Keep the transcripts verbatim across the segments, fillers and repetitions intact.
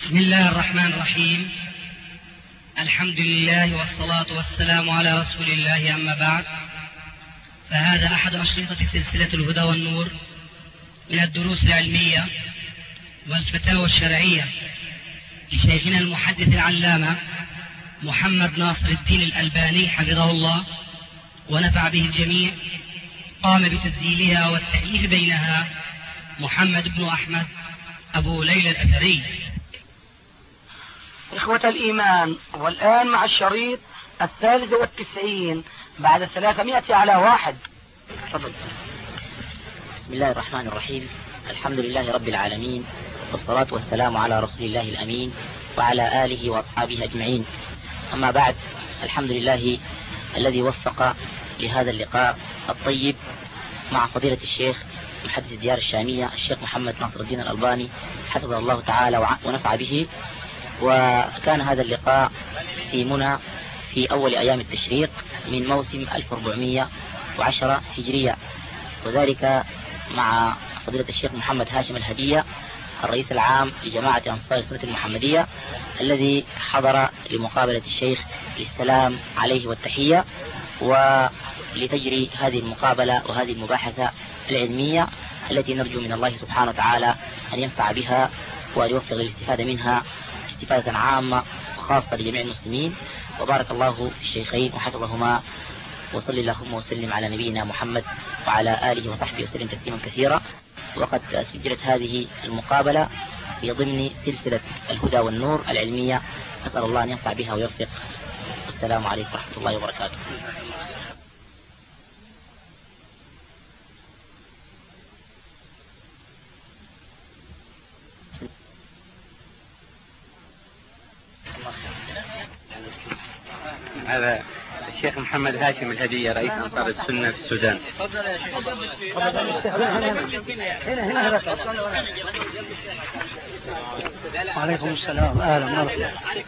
بسم الله الرحمن الرحيم. الحمد لله والصلاة والسلام على رسول الله، أما بعد، فهذا أحد أشرطة سلسلة الهدى والنور من الدروس العلمية والفتاوى الشرعية لشيخنا المحدث العلامة محمد ناصر الدين الألباني حفظه الله ونفع به الجميع. قام بتسجيلها والتأليف بينها محمد بن أحمد أبو ليلى الأثري. إخوة الإيمان، والآن مع الشريط الثالث والتسعين بعد ثلاثمائة على واحد. تفضل. بسم الله الرحمن الرحيم. الحمد لله رب العالمين، والصلاة والسلام على رسول الله الأمين وعلى آله وأصحابه أجمعين. أما بعد، الحمد لله الذي وفق لهذا اللقاء الطيب مع فضيلة الشيخ محدث الديار الشامية الشيخ محمد ناصر الدين الألباني حفظه الله تعالى ونفع به. وكان هذا اللقاء في منى في أول أيام التشريق من موسم ألف وأربعمائة وعشرة هجرية، وذلك مع فضيلة الشيخ محمد هاشم الهدية الرئيس العام لجماعة أنصار السنة المحمدية، الذي حضر لمقابلة الشيخ للسلام عليه والتحية، ولتجري هذه المقابلة وهذه المباحثة العلمية التي نرجو من الله سبحانه وتعالى أن ينفع بها وأن يوفق للاستفادة منها استفادة عامة وخاصة لجميع المسلمين. وبارك الله في الشيخين وحفظهما، وصلى اللهم وسلم على نبينا محمد وعلى آله وصحبه وسلم تسليما كثيرا. وقد سجلت هذه المقابلة في ضمن سلسلة الهدى والنور العلمية، نسأل الله أن ينفع بها ويوفق. والسلام عليكم ورحمة الله وبركاته. هذا الشيخ محمد هاشم الهدية رئيس أنصار السنة في السودان. وعليكم السلام، أهلا مرحبا.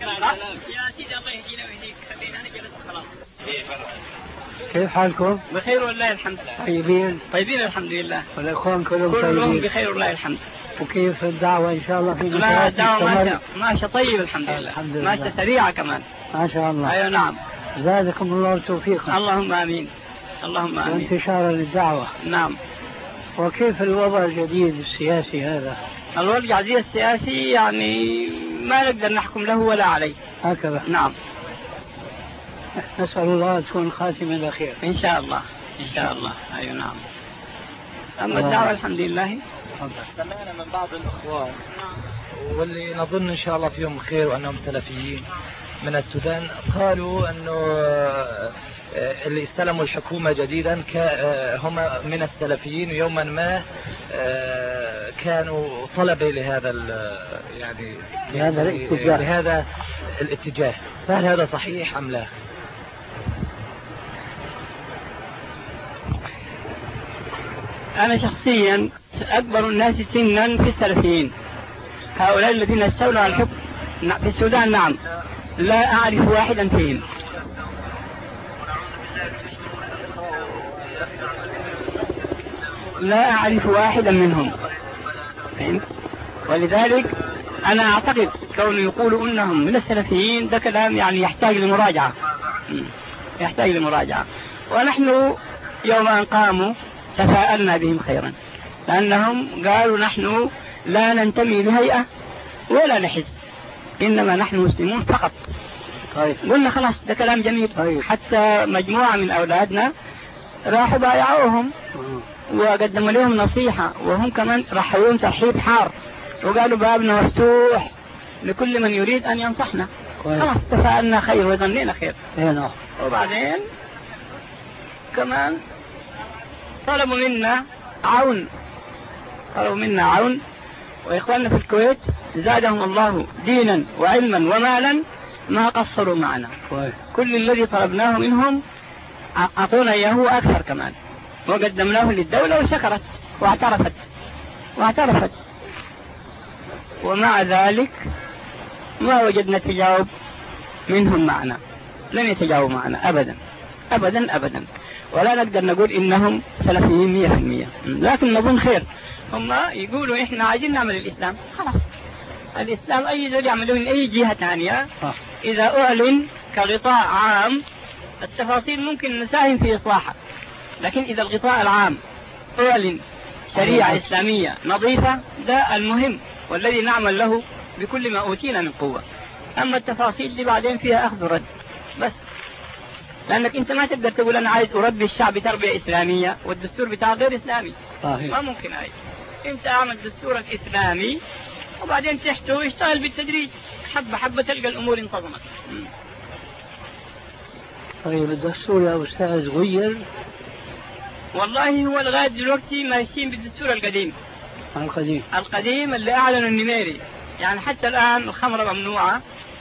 كيف حالكم؟ بخير والله الحمد. طيبين؟ طيبين الحمد لله. والإخوان كلهم طيبين؟ كلهم بخير والله الحمد. وكيف الدعوة إن شاء الله في لا الدعوة ماشية طيب الحمد لله. الحمد لله. ماشية سريعة كمان ما شاء الله. أيوة نعم. زادكم الله وتوفيقا. اللهم آمين. اللهم آمين. وانتشارا للدعوة. نعم. وكيف الوضع الجديد السياسي هذا؟ الوضع الجديد السياسي يعني ما نقدر نحكم له ولا عليه. هكذا. نعم. نسأل الله تكون خاتمة الأخير إن شاء الله. إن شاء الله. أيوة نعم. أما الدعوة الحمد لله. سمعنا من بعض الأخوان واللي نظن إن شاء الله فيهم خير وأنهم سلفيين من السودان، قالوا أنه اللي استلموا الحكومة جديدا هم من السلفيين، ويوما ما كانوا طلبة لهذا يعني لهذا الاتجاه لهذا الاتجاه فهل هذا صحيح أم لا؟ أنا شخصيا أكبر الناس سنا في السلفيين، هؤلاء الذين استولوا على الحكم في السودان، نعم لا أعرف واحدا فيهم. لا أعرف واحدا منهم. ولذلك أنا أعتقد كون يقولوا أنهم من السلفيين ده كلام يعني يحتاج لمراجعة، يحتاج لمراجعة. ونحن يوم أن قاموا تفاءلنا بهم خيرا، لأنهم قالوا نحن لا ننتمي لهيئة ولا لحزب، إنما نحن مسلمون فقط. طيب. قلنا خلاص ده كلام جميل. طيب. حتى مجموعة من أولادنا راحوا بايعوهم وقدموا لهم نصيحة، وهم كمان رحبوهم ترحيب حار وقالوا بابنا مفتوح لكل من يريد أن ينصحنا. خلاص تفاءلنا خير وظنينا خير. هنا. وبعدين كمان طلبوا منا عون، طلبوا منا عون. وإخواننا في الكويت زادهم الله دينا وعلما ومالا ما قصروا معنا. كل الذي طلبناه منهم أعطونا إياه أكثر كمان، وقدمناه للدولة وشكرت واعترفت واعترفت ومع ذلك ما وجدنا تجاوب منهم معنا، لن يتجاوبوا معنا أبدا أبدا أبدا. ولا نقدر نقول إنهم سلفيين مية في المية، لكن نظن خير. هم يقولوا إحنا عايزين نعمل الإسلام، خلاص الإسلام أي ذلك يعملون من أي جهة ثانية إذا أعلن كغطاء عام التفاصيل ممكن نساهم في إصلاحها، لكن إذا الغطاء العام أعلن شريعة إسلامية نظيفة ده المهم والذي نعمل له بكل ما أوتينا من قوة. أما التفاصيل دي بعدين فيها أخذ ورد بس، لأنك أنت ما تقدر تقول أنا عايز أربي الشعب تربية إسلامية والدستور بتاع غير إسلامي. صحيح. ما ممكن عايز أنت أعمل دستورك إسلامي وبعدين تحته ويشتغل بالتدريج حبة حبة تلقى الأمور انتظمت. طيب الدستور يا أستاذ غير؟ والله هو لغاية دلوقتي ماشيين بالدستور القديم. القديم القديم اللي أعلنوا النميري، يعني حتى الآن الخمرة ممنوعة،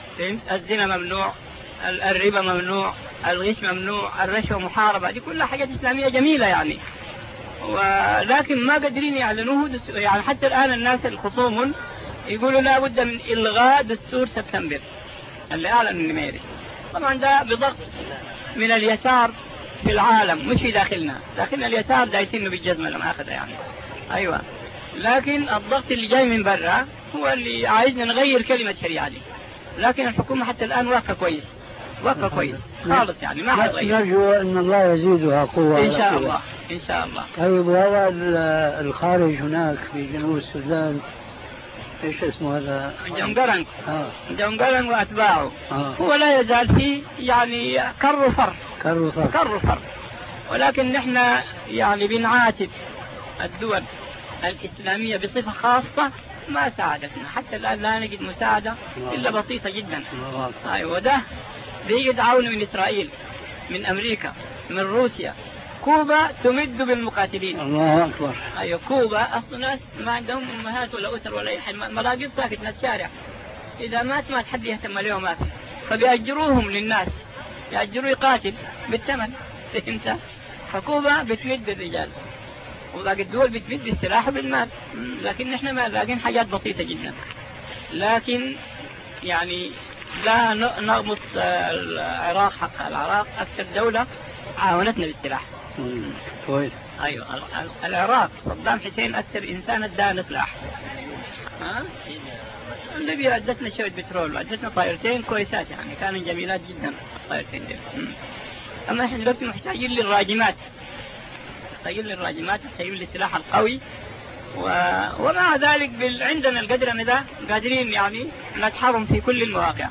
الزنا ممنوع، الربا ممنوع، الغش ممنوع، الرشوة محاربة، دي كلها حاجات إسلامية جميلة يعني، ولكن ما قادرين يعلنوه دستور. يعني حتى الآن الناس الخصوم يقولوا لا بد من إلغاء دستور سبتمبر اللي أعلن النميري. طبعا ده بضغط من اليسار في العالم مش في داخلنا، داخلنا اليسار دايسينه بالجزمة لما أخذها يعني. أيوة، لكن الضغط اللي جاي من برا هو اللي عايزنا نغير كلمة شريعة دي، لكن الحكومة حتى الآن واقفة كويس، واقفة كويس خالص يعني ما حتغير. نرجو أن الله يزيدها قوة إن شاء الله إن شاء الله. طيب وهذا الخارج هناك في جنوب السودان ايش اسمه هذا؟ جونغرانغ. اه جونغرانغ واتباعه. آه. هو لا يزال فيه يعني كر وفر كر وفر كر وفر، ولكن نحن يعني بنعاتب الدول الإسلامية بصفة خاصة ما ساعدتنا حتى الآن، لا نجد مساعدة إلا بسيطة جدا. أيوة، ده بيجد عون من إسرائيل، من أمريكا، من روسيا. كوبا تمد بالمقاتلين. الله أكبر. أيوة، كوبا أصلا ناس ما عندهم أمهات ولا أسر ولا أي حد، مراقب ساكت ناس شارع، إذا مات مات حد يهتم له ما في، فبيأجروهم للناس، يأجروا يقاتل بالثمن. فهمت؟ فكوبا بتمد الرجال وباقي الدول بتمد بالسلاح بالمال، لكن نحن ما لاقين حاجات بسيطة جدا. لكن يعني لا نغمص العراق، حق العراق أكثر دولة عاونتنا بالسلاح. كويس. أيوة، العراق صدام حسين أكثر إنسان ادانا سلاح. ها؟ ليبيا أدتنا شوية بترول وأدتنا طائرتين كويسات يعني، كانوا جميلات جدا الطائرتين دي. أما إحنا دلوقتي محتاجين للراجمات، محتاجين للراجمات، محتاجين للسلاح القوي، و... ومع ذلك بال... عندنا القدر من ده قادرين يعني نتحرم في كل المواقع،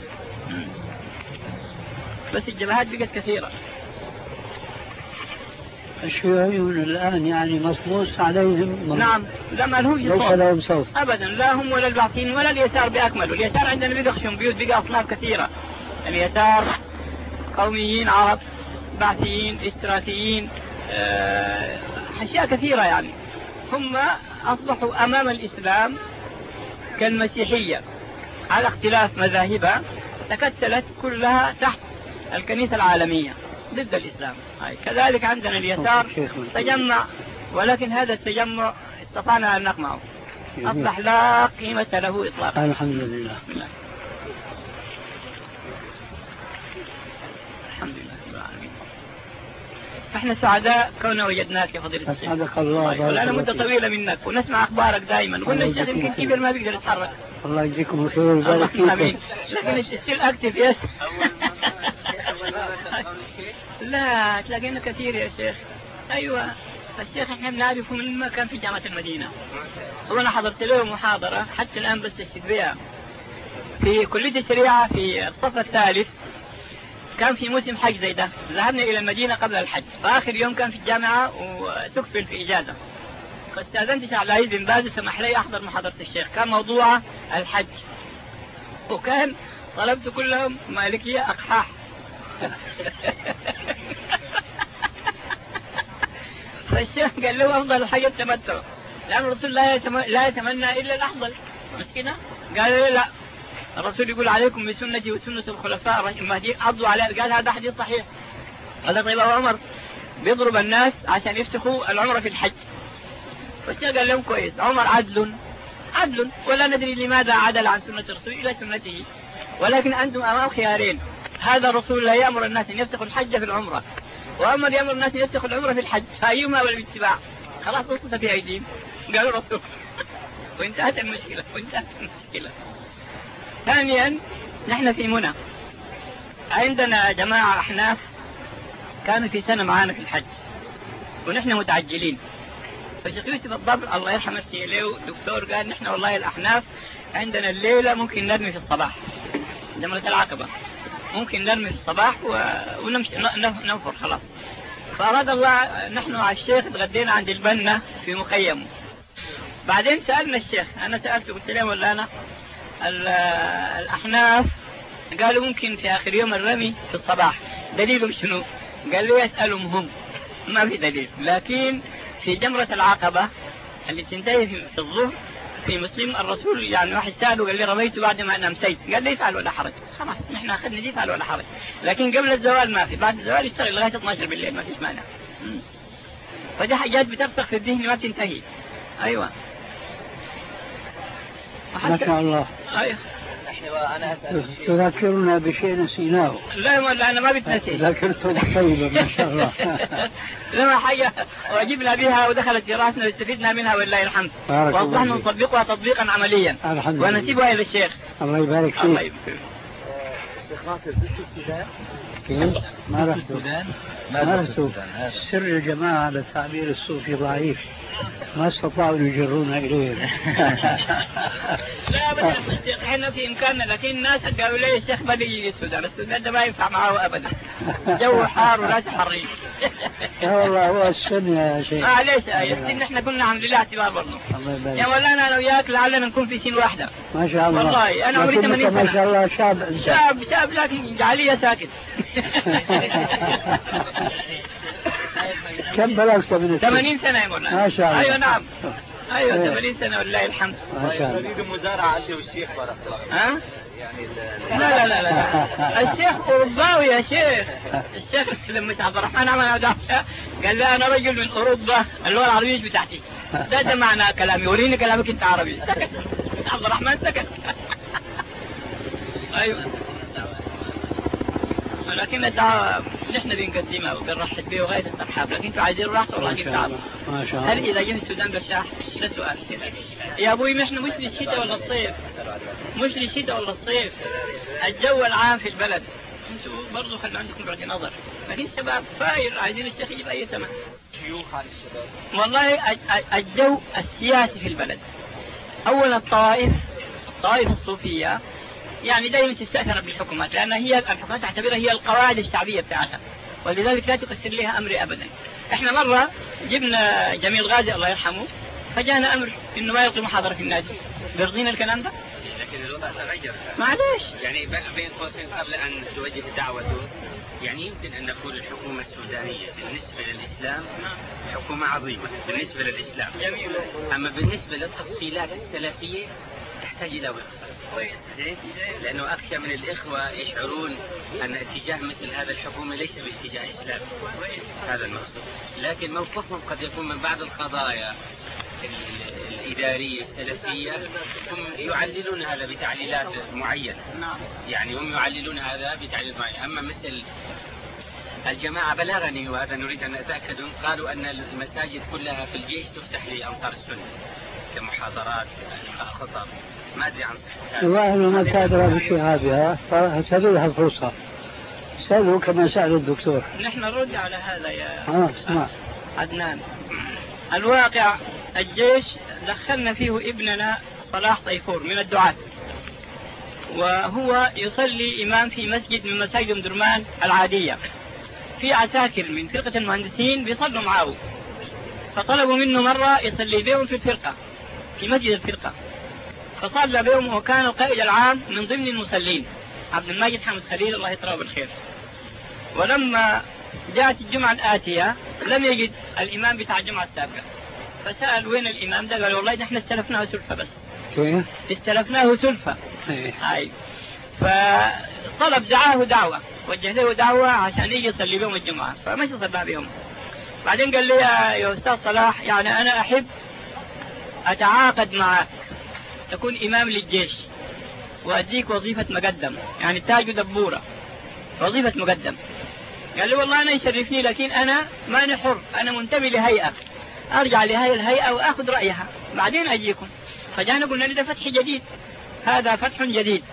بس الجبهات بقت كثيرة. الشيوعيون الآن يعني مصموس عليهم. نعم، لا ما لهم ليس لهم صوت أبدا، لا هم ولا البعثين ولا اليسار بأكمله. اليسار عندنا بيدخشون بيوت، بقى أصناف كثيرة. اليسار قوميين عرب، بعثيين، اشتراكيين، أه... أشياء كثيرة يعني. هم أصبحوا أمام الإسلام كالمسيحية على اختلاف مذاهبها، تكتلت كلها تحت الكنيسة العالمية ضد الإسلام. هاي. كذلك عندنا اليسار تجمع، ولكن هذا التجمع استطعنا أن نقمعه، أصبح لا قيمة له إطلاقا. الحمد لله. الحمد لله رب العالمين. فإحنا سعداء كوننا وجدناك يا فضيلة الشيخ. أسعدك الله. ولنا مدة طويلة منك ونسمع أخبارك دائما، قلنا الشيخ يمكن كبير ما بيقدر يتحرك. الله يجزيكم الخير ويبارك فيكم. آمين. لكن الستيل أكتف يس. لا تلاقينا كثير يا شيخ. أيوة الشيخ احنا بنعرفه من ما كان في جامعة المدينة، وأنا حضرت له محاضرة حتى الآن بس بها في كلية الشريعة في الصف الثالث. كان في موسم حج زي ده، ذهبنا إلى المدينة قبل الحج، فآخر يوم كان في الجامعة وتكفل في إجازة، فاستأذنت شيخ عبد العزيز بن باز سمح لي أحضر محاضرة الشيخ، كان موضوع الحج، وكان طلبت كلهم مالكية أقحاح. فالشيخ قال له أفضل الحج التمتع، لأن الرسول لا يتمنى, لا يتمنى إلا الأفضل، مش كده؟ قال له لا، الرسول يقول عليكم بسنتي وسنة الخلفاء المهديين عضوا عليها. قال هذا حديث صحيح. قال طيب أبو عمر بيضرب الناس عشان يفتحوا العمرة في الحج. فالشيخ قال لهم كويس، عمر عدل عدل ولا ندري لماذا عدل عن سنة الرسول إلى سنته، ولكن أنتم أمام خيارين، هذا الرسول لا يأمر الناس أن يفتحوا الحج في العمرة، وأمر يأمر الناس أن يفتحوا العمرة في الحج، فأيهما بالاتباع؟ خلاص وصلت في أيديهم، قالوا الرسول. وانتهت المشكلة وانتهت المشكلة. ثانيا نحن في منى عندنا جماعة أحناف كانوا في سنة معانا في الحج ونحن متعجلين، فالشيخ يوسف الضبر الله يرحمه له دكتور قال نحن والله الأحناف عندنا الليلة ممكن نرمي في الصباح جمرة العقبة، ممكن نرمي في الصباح ونمشي ننفر خلاص. فأراد الله نحن مع الشيخ تغدينا عند البنة في مخيمه. بعدين سألنا الشيخ، أنا سألته قلت له ولا أنا الأحناف قالوا ممكن في آخر يوم الرمي في الصباح، دليلهم شنو؟ قال لي يسألهم هم، ما في دليل. لكن في جمرة العقبة اللي تنتهي في الظهر في مسلم الرسول يعني واحد سأله قال لي رميت بعد ما أنا أمسيت، قال لي يفعل ولا حرج، خلاص نحن أخذنا دي يفعل ولا حرج. لكن قبل الزوال ما في، بعد الزوال يشتغل لغاية اثني عشر بالليل ما فيش مانع. فدي حاجات بترسخ في الذهن ما بتنتهي. أيوة ما شاء الله. أيوة أنا أسأل تذكرنا بشيء نسيناه. لا والله أنا ما بتنسي. ذكرتم طيبة ما شاء الله. لما حاجة وجبنا بها ودخلت في راسنا واستفدنا منها والله الحمد. وأصبحنا نطبقها تطبيقا عمليا. ونسيبها إلى الشيخ. الله يبارك فيك. الله يبارك فيك. الشيخ ناصر زرت السودان؟ كيف؟ ما رحت السودان؟ ما رحت. سر الجماعة على التعبير الصوفي ضعيف، ما استطاعوا يجرونا إليه. لا أبدا الشيخ احنا في إمكاننا، لكن الناس قالوا لي الشيخ ما بيجي السودان، السودان ده ما ينفع معه أبدا، جو حار وناس حرين. يا والله هو السن يا شيخ. آه ليش آه السن احنا كنا الحمد لله اعتبار برضه. يا مولانا أنا وياك لعلنا نكون في سن واحدة. ما شاء الله. والله أنا عمري ثمانين سنة. ما شاء الله شاب. شاب شاب لكن جعلية ساكت. كم بلغت من السن؟ ثمانين سنة يا مولانا. ما شاء الله. أيوة نعم. أيوة ثمانين سنة والله الحمد. ما شاء الله. يريد مزارعة أنت والشيخ بارك الله. ها؟ يعني لا لا لا لا الشيخ أوروباوي يا شيخ. الشيخ لما عبد الرحمن عمل دعوة قال لي أنا رجل من أوروبا اللغة العربية بتاعتي. ده ده معنى كلامي، وريني كلامك أنت عربي. سكت عبد الرحمن سكت. أيوة لكن الدعوة نحن بنقدمها وبنرحب بها وغاية الترحاب، لكن انتوا عايزين راحة والله كيف تعب. ما شاء الله. هل إذا جه السودان برشاح؟ ده سؤال. يا أبوي نحن مش للشتاء ولا الصيف، مش للشتاء ولا الصيف، الجو العام في البلد. انتوا برضو خلوا عندكم بعد نظر، لكن شباب فاير عايزين الشيخ يجيب أي ثمن. شيوخ عن الشباب. والله الجو السياسي في البلد، أولا الطوائف الطوائف الصوفية يعني دائما تستأثر بالحكومات، لأن هي الحكومات تعتبرها هي القواعد الشعبية بتاعتها، ولذلك لا تقصر لها أمر أبدا. احنا مرة جبنا جميل غازي الله يرحمه، فجانا أمر إنه ما يلقي محاضرة في النادي، بيرضينا الكلام ده؟ لكن الوضع تغير. معلش. يعني بين قوسين قبل أن توجه دعوته، يعني يمكن أن نقول الحكومة السودانية بالنسبة للإسلام حكومة عظيمة بالنسبة للإسلام. جميل. أما بالنسبة للتفصيلات السلفية تحتاج إلى وقفة. لأنه أخشى من الإخوة يشعرون أن اتجاه مثل هذا الحكومة ليس باتجاه إسلامي، هذا المقصود. لكن موقفهم قد يكون من بعض القضايا الإدارية السلفية هم يعللون هذا بتعليلات معينة، يعني هم يعللون هذا بتعليلات معينة. أما مثل الجماعة بلغني وهذا نريد أن نتأكد، قالوا أن المساجد كلها في الجيش تفتح لأنصار السنة كمحاضرات خطب. ما أدري عن صحة والله ما تدرى بشيء هذا، فسألوا لها الفرصة، سألوا كما سأل الدكتور. نحن نرد على هذا يا آه اسمع عدنان. الواقع الجيش دخلنا فيه ابننا صلاح طيفور من الدعاة، وهو يصلي إمام في مسجد من مساجد أم درمان العادية، في عساكر من فرقة المهندسين بيصلوا معه، فطلبوا منه مرة يصلي بهم في الفرقة في مسجد الفرقة، فصلى بهم وكان القائد العام من ضمن المصلين عبد الماجد حامد خليل الله يطرحه بالخير. ولما جاءت الجمعة الآتية لم يجد الإمام بتاع الجمعة السابقة، فسأل وين الإمام ده؟ قال والله نحن استلفناه سلفة بس. كيف؟ استلفناه سلفة. هاي. فطلب دعاه دعوة، وجه له دعوة عشان يجي يصلي بهم الجمعة، فمشي صلى بهم. بعدين قال لي يا أستاذ صلاح يعني أنا أحب أتعاقد معك تكون إمام للجيش وأديك وظيفة مقدم، يعني تاج دبورة وظيفة مقدم. قال لي والله أنا يشرفني، لكن أنا ما نحر، أنا منتمي لهيئة، أرجع لهذه الهيئة وأخذ رأيها بعدين أجيكم. فجانا قلنا لي ده فتح جديد، هذا فتح جديد،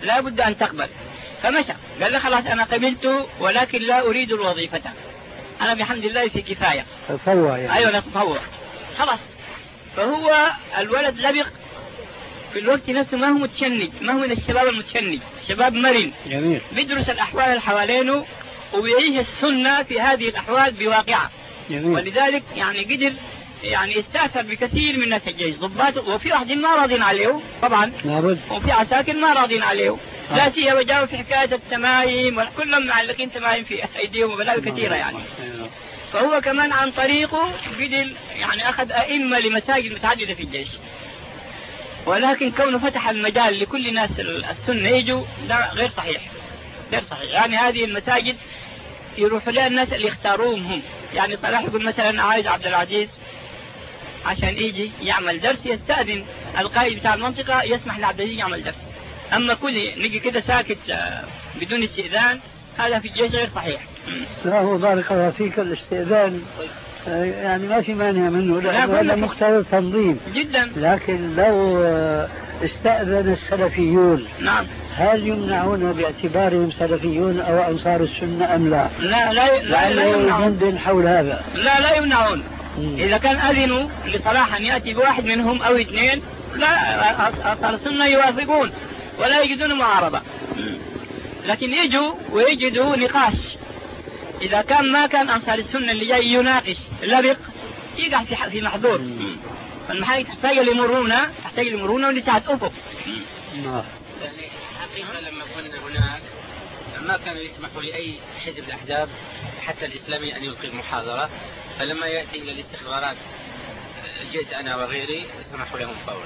لا بد أن تقبل. فمشى قال له خلاص أنا قبلت ولكن لا أريد الوظيفة، أنا بحمد الله في كفاية. تطوع يعني. أيوة تطوع خلاص. فهو الولد لبق في الوقت نفسه، ما هو متشنج، ما هو من الشباب المتشنج، شباب مرن جميل. بيدرس الأحوال اللي حوالينه وبيعيش السنة في هذه الأحوال بواقعة. جميل. ولذلك يعني قدر يعني استأثر بكثير من الناس الجيش ضباط، وفي واحد ما راضين عليه طبعا لابد. وفي عساكر ما راضين عليه. لا سيما جاءوا في حكاية التمايم وكلهم معلقين تمايم في أيديهم وبلاوي كثيرة يعني. فهو كمان عن طريقه قدر يعني أخذ أئمة لمساجد متعددة في الجيش. ولكن كونه فتح المجال لكل ناس السنة يجوا ده غير صحيح، غير صحيح. يعني هذه المساجد يروح لها الناس اللي يختاروهم هم. يعني صلاح يقول مثلا عايز عبد العزيز عشان يجي يعمل درس يستأذن القائد بتاع المنطقة يسمح لعبد العزيز يعمل درس. أما كل نجي كده ساكت بدون استئذان هذا في الجيش غير صحيح. لا هو بارك الله فيك الاستئذان يعني ما في مانع منه، لأنه هذا مقتضى تنظيم جدا. لكن لو استأذن السلفيون نعم هل يمنعون باعتبارهم سلفيون أو أنصار السنة أم لا؟ لا لا لا, لا يمنعون حول هذا. لا لا يمنعون. إذا كان أذنوا لصلاح أن يأتي بواحد منهم أو اثنين لا أنصار السنة يوافقون ولا يجدون معارضة. لكن يجوا ويجدوا نقاش. إذا كان ما كان أنصار السنة اللي جاي يناقش لبق يقع في في محظور. فالمحاكم تحتاج لمرونة، تحتاج لمرونة ولسعة أفق. يعني حقيقة لما كنا هناك ما كانوا يسمحوا لأي حزب الأحزاب حتى الإسلامي أن يلقي المحاضرة، فلما يأتي إلى الاستخبارات جئت أنا وغيري سمحوا لهم فورا.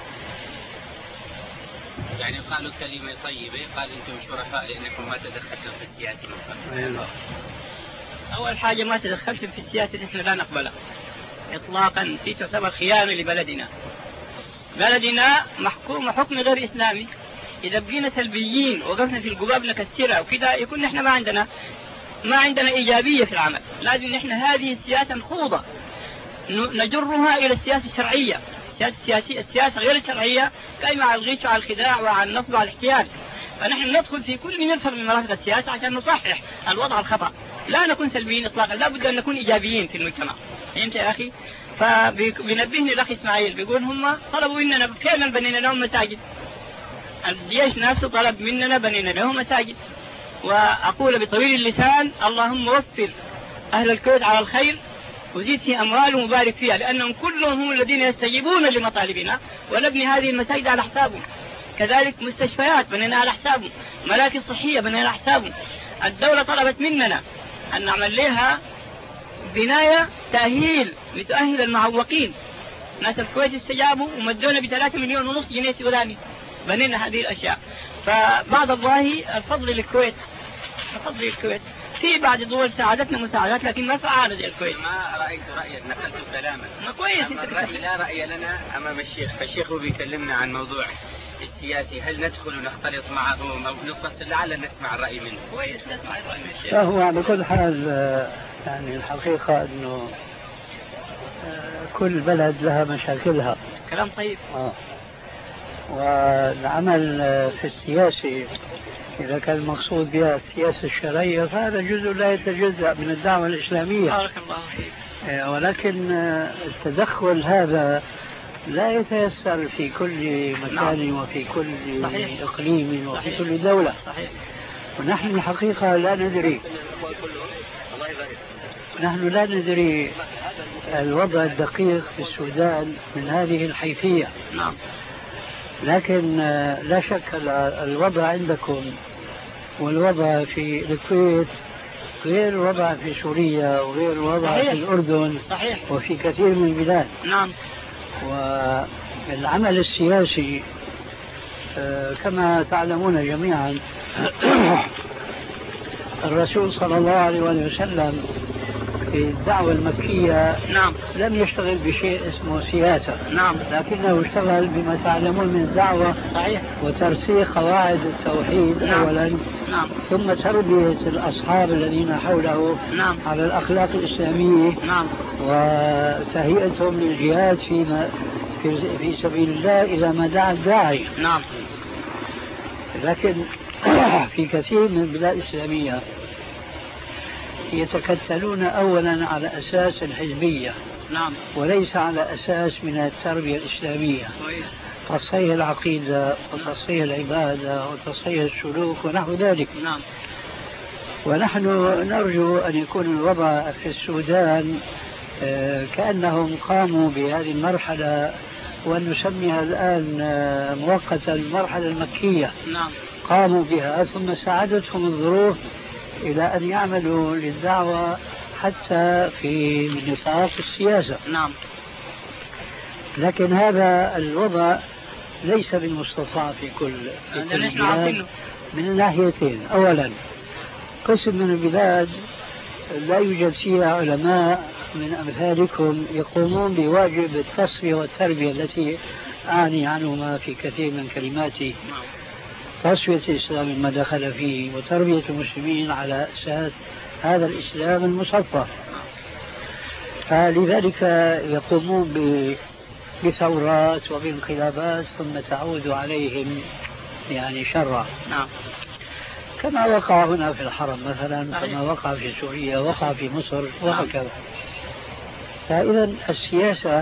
يعني قالوا كلمة طيبة، قال أنتم شرفاء لأنكم ما تدخلتم في السياسة من قبل. أول حاجة ما تدخلتم في السياسة نحن لا نقبلها إطلاقا، في تعتبر خيانة لبلدنا. بلدنا محكوم حكم غير إسلامي. إذا بقينا سلبيين وقفنا في القباب نكسرها وكذا يكون نحن ما عندنا ما عندنا إيجابية في العمل. لازم نحن هذه السياسة نخوضها نجرها إلى السياسة الشرعية. السياسة السياسية السياسة غير الشرعية قائمة على الغش وعلى الخداع وعلى النصب وعلى الاحتيال. فنحن ندخل في كل مرفق من مرافق السياسة عشان نصحح الوضع الخطأ، لا نكون سلبيين إطلاقا، لا بد أن نكون إيجابيين في المجتمع. فهمت يا أخي؟ فبينبهني الأخ إسماعيل بيقول هم طلبوا مننا كيف بنينا لهم مساجد. الجيش نفسه طلب مننا بنينا لهم مساجد. وأقول بطويل اللسان اللهم وفر أهل الكويت على الخير وزيد في أموالهم وبارك فيها، لأنهم كلهم هم الذين يستجيبون لمطالبنا ونبني هذه المساجد على حسابهم. كذلك مستشفيات بنينا على حسابهم، مراكز صحية بنينا على حسابهم. الدولة طلبت مننا أن نعمل لها بناية تأهيل لتؤهل المعوقين. ناس الكويت استجابوا ومدونا بثلاثة مليون ونص جنيه سوداني، بنينا هذه الأشياء. فبعد الله الفضل للكويت، الفضل للكويت. في بعض الدول ساعدتنا مساعدات لكن ما فعال زي الكويت. ما رأيت رأيك نقلت كلاما. ما كويس. الرأي لا رأي لنا أمام الشيخ، فالشيخ هو بيكلمنا عن موضوع السياسي، هل ندخل ونختلط معه أو نفصل؟ لعل نسمع الرأي منه. كويس نسمع الرأي من الشيخ. فهو على كل حال يعني الحقيقة أنه كل بلد لها مشاكلها. كلام طيب. آه. والعمل في السياسة إذا كان المقصود بها السياسة الشرعية فهذا جزء لا يتجزأ من الدعوة الإسلامية. بارك الله فيك. ولكن التدخل هذا لا يتيسر في كل مكان وفي كل صحيح. إقليم وفي صحيح. كل دولة. صحيح. ونحن الحقيقة لا ندري نحن لا ندري الوضع الدقيق في السودان من هذه الحيثية. نعم. لكن لا شك الوضع عندكم والوضع في الكويت غير الوضع في سوريا وغير الوضع صحيح. في الأردن صحيح. وفي كثير من البلاد. نعم. والعمل السياسي كما تعلمون جميعا الرسول صلى الله عليه وسلم في الدعوة المكية نعم. لم يشتغل بشيء اسمه سياسة. نعم. لكنه اشتغل بما تعلمون من الدعوة صحيح. وترسيخ قواعد التوحيد نعم. أولا. نعم. ثم تربية الأصحاب الذين حوله نعم. على الأخلاق الإسلامية. نعم. وتهيئتهم للجهاد في في في سبيل الله إذا ما دعا الداعي. نعم. لكن في كثير من البلاد الإسلامية يتكتلون أولا على أساس الحزبية، نعم، وليس على أساس من التربية الإسلامية، تصحيح العقيدة وتصحيح العبادة وتصحيح السلوك ونحو ذلك. نعم. ونحن نرجو أن يكون الوضع في السودان كأنهم قاموا بهذه المرحلة، وأن نسميها الآن مؤقتا المرحلة المكية. نعم. قاموا بها ثم ساعدتهم الظروف إلى أن يعملوا للدعوة حتى في نطاق السياسة. نعم. لكن هذا الوضع ليس بالمستطاع في كل, في كل البلاد من الناحيتين. أولا، قسم من البلاد لا يوجد فيها علماء من أمثالكم يقومون بواجب التصفية والتربية التي أعني عنهما في كثير من كلماتي، تصفية الإسلام ما دخل فيه وتربية المسلمين على أساس هذا الإسلام المصفى. فلذلك يقومون بثورات وبانقلابات ثم تعود عليهم يعني شرا. نعم. كما وقع هنا في الحرم مثلا، كما وقع في سوريا، وقع في مصر وهكذا. فإذا السياسة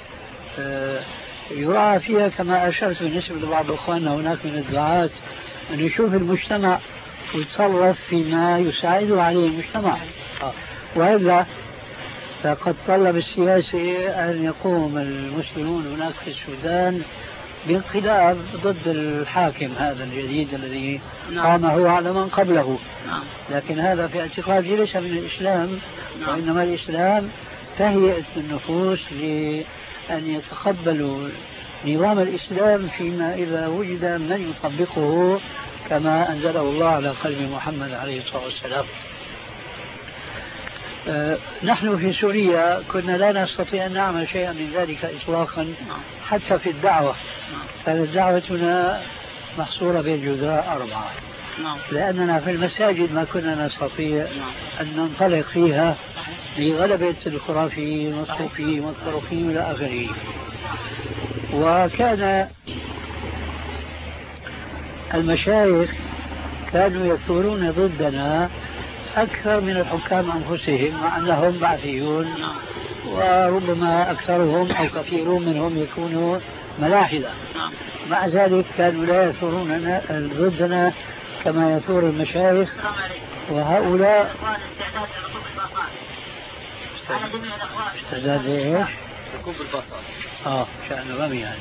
يراعى فيها كما أشرت بالنسبة لبعض أخواننا هناك من الدعاة أن يشوف المجتمع ويتصرف فيما يساعده عليه المجتمع. وإلا فقد طلب السياسي أن يقوم المسلمون هناك في السودان بانقلاب ضد الحاكم هذا الجديد الذي قام هو على من قبله. لكن هذا في اعتقادي ليس من الإسلام، وإنما الإسلام تهيئة النفوس لأن يتقبلوا نظام الإسلام فيما إذا وجد من يطبقه كما أنزله الله على قلب محمد عليه الصلاة والسلام. أه نحن في سوريا كنا لا نستطيع أن نعمل شيئا من ذلك إطلاقا، حتى في الدعوة كانت دعوتنا محصورة بين جدراء أربعة، لأننا في المساجد ما كنا نستطيع أن ننطلق فيها لغلبة الخرافيين والصوفيين والطرقيين إلى آخره. وكان المشايخ كانوا يثورون ضدنا أكثر من الحكام أنفسهم، مع أنهم بعثيون وربما أكثرهم أو كثيرون منهم يكونوا ملاحدة. مع ذلك كانوا لا يثورون ضدنا كما يثور المشايخ. وهؤلاء استعداد ايش؟ ركوب البصر. اه شأن رمي يعني.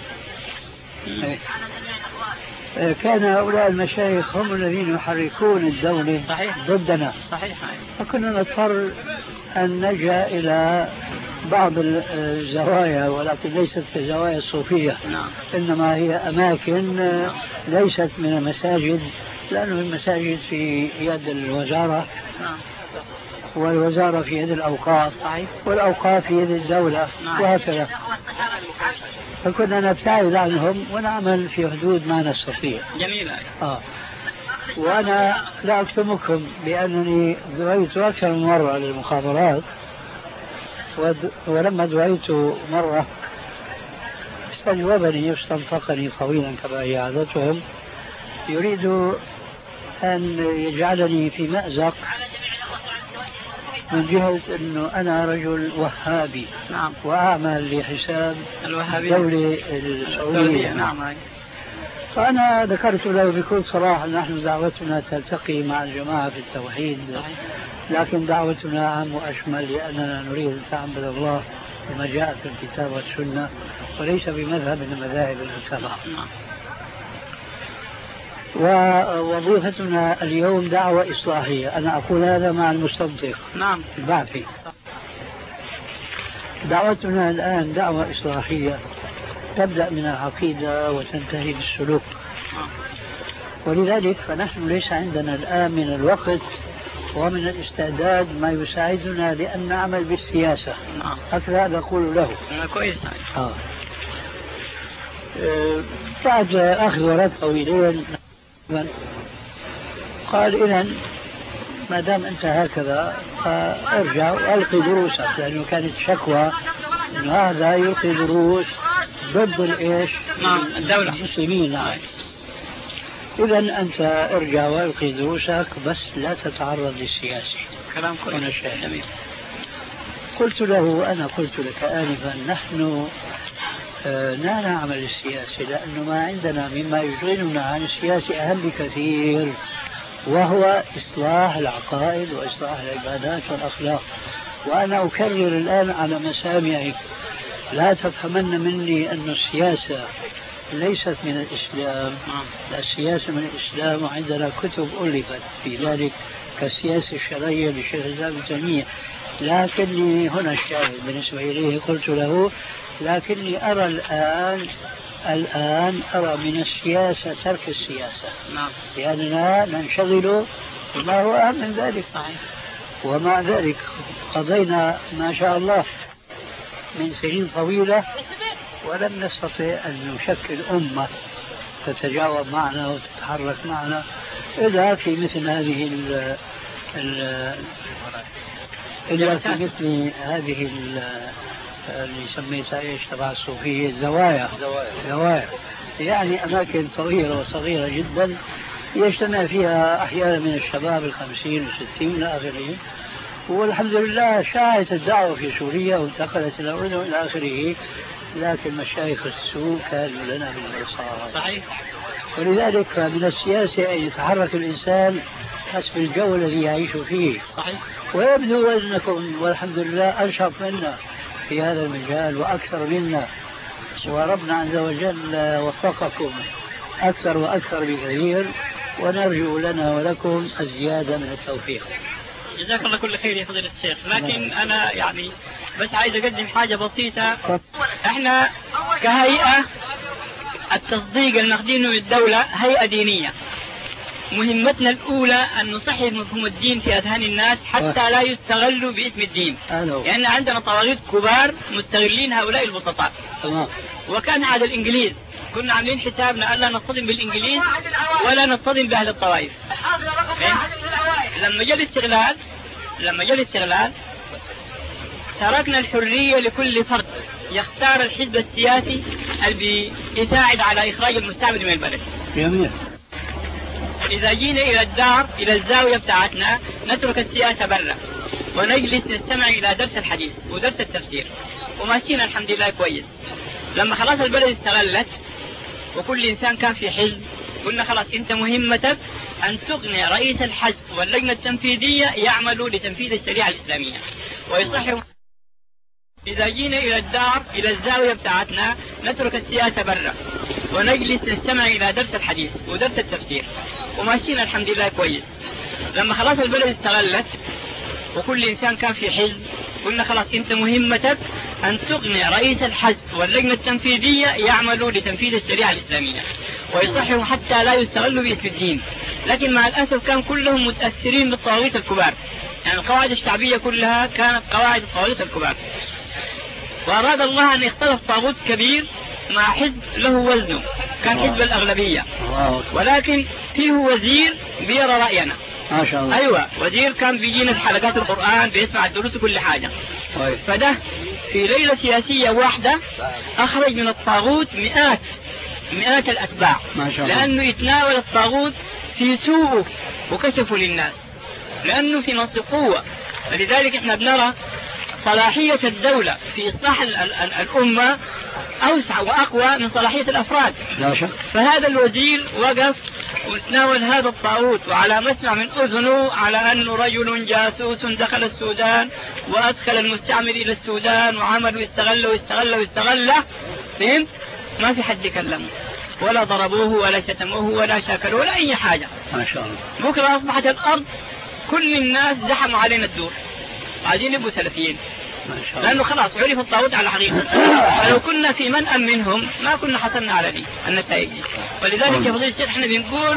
كان هؤلاء المشايخ هم الذين يحركون الدولة صحيح. ضدنا. صحيح. فكنا نضطر أن نلجأ إلى بعض الزوايا، ولكن ليست كزوايا الصوفية. نعم. إنما هي أماكن ليست من المساجد، لأن المساجد في يد الوزارة. نعم. والوزارة في يد الأوقاف، والأوقاف في يد الدولة. نعم. وهكذا. فكنا نبتعد عنهم ونعمل في حدود ما نستطيع. جميل. آه. وأنا لا أكتمكم بأنني دعيت أكثر من مرة للمخابرات، ولما دعيت مرة استجوبني واستنطقني طويلا كما هي عادتهم، يريد أن يجعلني في مأزق من جهة أنه أنا رجل وهابي. نعم. وأعمل لحساب الدولة السعودية. نعم. فأنا ذكرت له بكل صراحة نحن دعوتنا تلتقي مع الجماعة في التوحيد، لكن دعوتنا عام وأشمل، لأننا نريد أن تعبد الله بما جاء في الكتاب والسنة وليس بمذهب من المذاهب المتبعة. ووظيفتنا اليوم دعوة إصلاحية. أنا أقول هذا مع المستنطق. نعم. البعثي. دعوتنا الآن دعوة إصلاحية تبدأ من العقيدة وتنتهي بالسلوك. ولذلك فنحن ليس عندنا الآن من الوقت ومن الاستعداد ما يساعدنا لأن نعمل بالسياسة. هكذا نقول له. كويس. آه. أه بعد أخذ ورد طويلين قال إذن ما دام أنت هكذا فارجع وألقي دروسك، لأنه كانت شكوى أن هذا يلقي دروس ضد الإيش؟ نعم. الدولة المسلمين. نعم. إذا أنت ارجع والقي دروسك بس لا تتعرض للسياسي. كلام كويس. جميل. قلت له أنا قلت لك آنفا نحن آه لا نعمل السياسي لأنه ما عندنا مما يشغلنا عن السياسي أهم بكثير، وهو إصلاح العقائد وإصلاح العبادات والأخلاق. وأنا أكرر الآن على مسامعك، لا تفهمن مني أن السياسة ليست من الإسلام، لا السياسة من الإسلام، وعندنا كتب ألفت في ذلك كالسياسة الشرعية لشيخ الإسلام ابن تيمية. لكني هنا الشاهد بالنسبة إليه، قلت له لكني أرى الآن الآن أرى من السياسة ترك السياسة، لأننا ننشغل بما هو أهم من ذلك. ومع ذلك قضينا ما شاء الله من سنين طويلة ولم نستطع أن نشكل أمة تتجاوب معنا وتتحرك معنا إلا في مثل هذه ال ال إلا في مثل هذه اللي سميتها إيش تبع الصوفية الزوايا. زوايا يعني أماكن صغيرة وصغيرة جدا يجتمع فيها أحيانا من الشباب الخمسين والستين إلى آخره. والحمد لله شاعت الدعوة في سوريا وانتقلت إلى الأردن إلى آخره، لكن مشايخ السوء كانوا لنا بالمرصاد. صحيح. ولذلك من السياسة أن يتحرك الإنسان حسب الجو الذي يعيش فيه. صحيح. ويبدو أنكم والحمد لله أنشط منا في هذا المجال وأكثر منا، وربنا عز وجل وفقكم أكثر وأكثر بكثير، ونرجو لنا ولكم الزيادة من التوفيق. جزاك الله كل خير يا فضيلة الشيخ. لكن أنا يعني بس عايز أقدم حاجة بسيطة. إحنا كهيئة التصديق المخدين للدولة هيئة دينية، مهمتنا الأولى أن نصحح مفهوم الدين في أذهان الناس حتى لا يستغلوا باسم الدين، لأن يعني عندنا طواغيت كبار مستغلين هؤلاء البسطاء. وكان هذا الإنجليز كنا عاملين حسابنا ألا نصطدم بالإنجليز ولا نصطدم بأهل الطوائف. لما جاء الاستغلال لما جاء الاستغلال تركنا الحرية لكل فرد يختار الحزب السياسي اللي بيساعد على إخراج المستعمر من البلد. جميل. إذا جينا إلى الدار إلى الزاوية بتاعتنا نترك السياسة برا ونجلس نستمع إلى درس الحديث ودرس التفسير وماشينا الحمد لله كويس. لما خلاص البلد استغلت وكل إنسان كان في حزب، قلنا خلاص أنت مهمتك أن تقنع رئيس الحزب واللجنة التنفيذية يعملوا لتنفيذ الشريعة الإسلامية ويصلحوا. إذا جينا إلى الدار إلى الزاوية بتاعتنا نترك السياسة برا ونجلس نستمع إلى درس الحديث ودرس التفسير وماشينا الحمد لله كويس. لما خلاص البلد استغلت وكل إنسان كان في حزب، قلنا خلاص أنت مهمتك أن تقنع رئيس الحزب واللجنة التنفيذية يعملوا لتنفيذ الشريعة الإسلامية ويصلحوا حتى لا يستغلوا باسم الدين. لكن مع الأسف كان كلهم متأثرين بالطواغيت الكبار، يعني القواعد الشعبية كلها كانت قواعد الطواغيت الكبار. وأراد الله أن يختلف طاغوت كبير مع حزب له وزنه، كان حزب الأغلبية، ولكن فيه وزير بيرى رأينا. ما شاء الله. أيوة، وزير كان بيجينا في حلقات القرآن بيسمع الدروس وكل حاجة. طيب. فده في ليلة سياسية واحدة أخرج من الطاغوت مئات مئات الأتباع، ما شاء الله. لأنه يتناول الطاغوت في سوءه وكشفه للناس، لأنه في نص قوة. فلذلك احنا بنرى صلاحية الدولة في إصلاح ال ال ال الأمة أوسع وأقوى من صلاحية الأفراد. لا شك. فهذا الوزير وقف وتناول هذا الطاغوت وعلى مسمع من أذنه على أنه رجل جاسوس دخل السودان وأدخل المستعمر إلى السودان وعمل واستغل واستغل واستغل. فهمت؟ ما في حد يكلمه ولا ضربوه ولا شتموه ولا شاكلوه ولا أي حاجة. ما شاء الله. بكرة أصبحت الأرض كل الناس زحموا علينا الدور، عايزين يبقوا سلفيين، لأنه خلاص عرف الطاغوت على حقيقة. فلو كنا في منأى منهم ما كنا حصلنا على دي النتائج دي. ولذلك يا فضيلة الشيخ احنا بنقول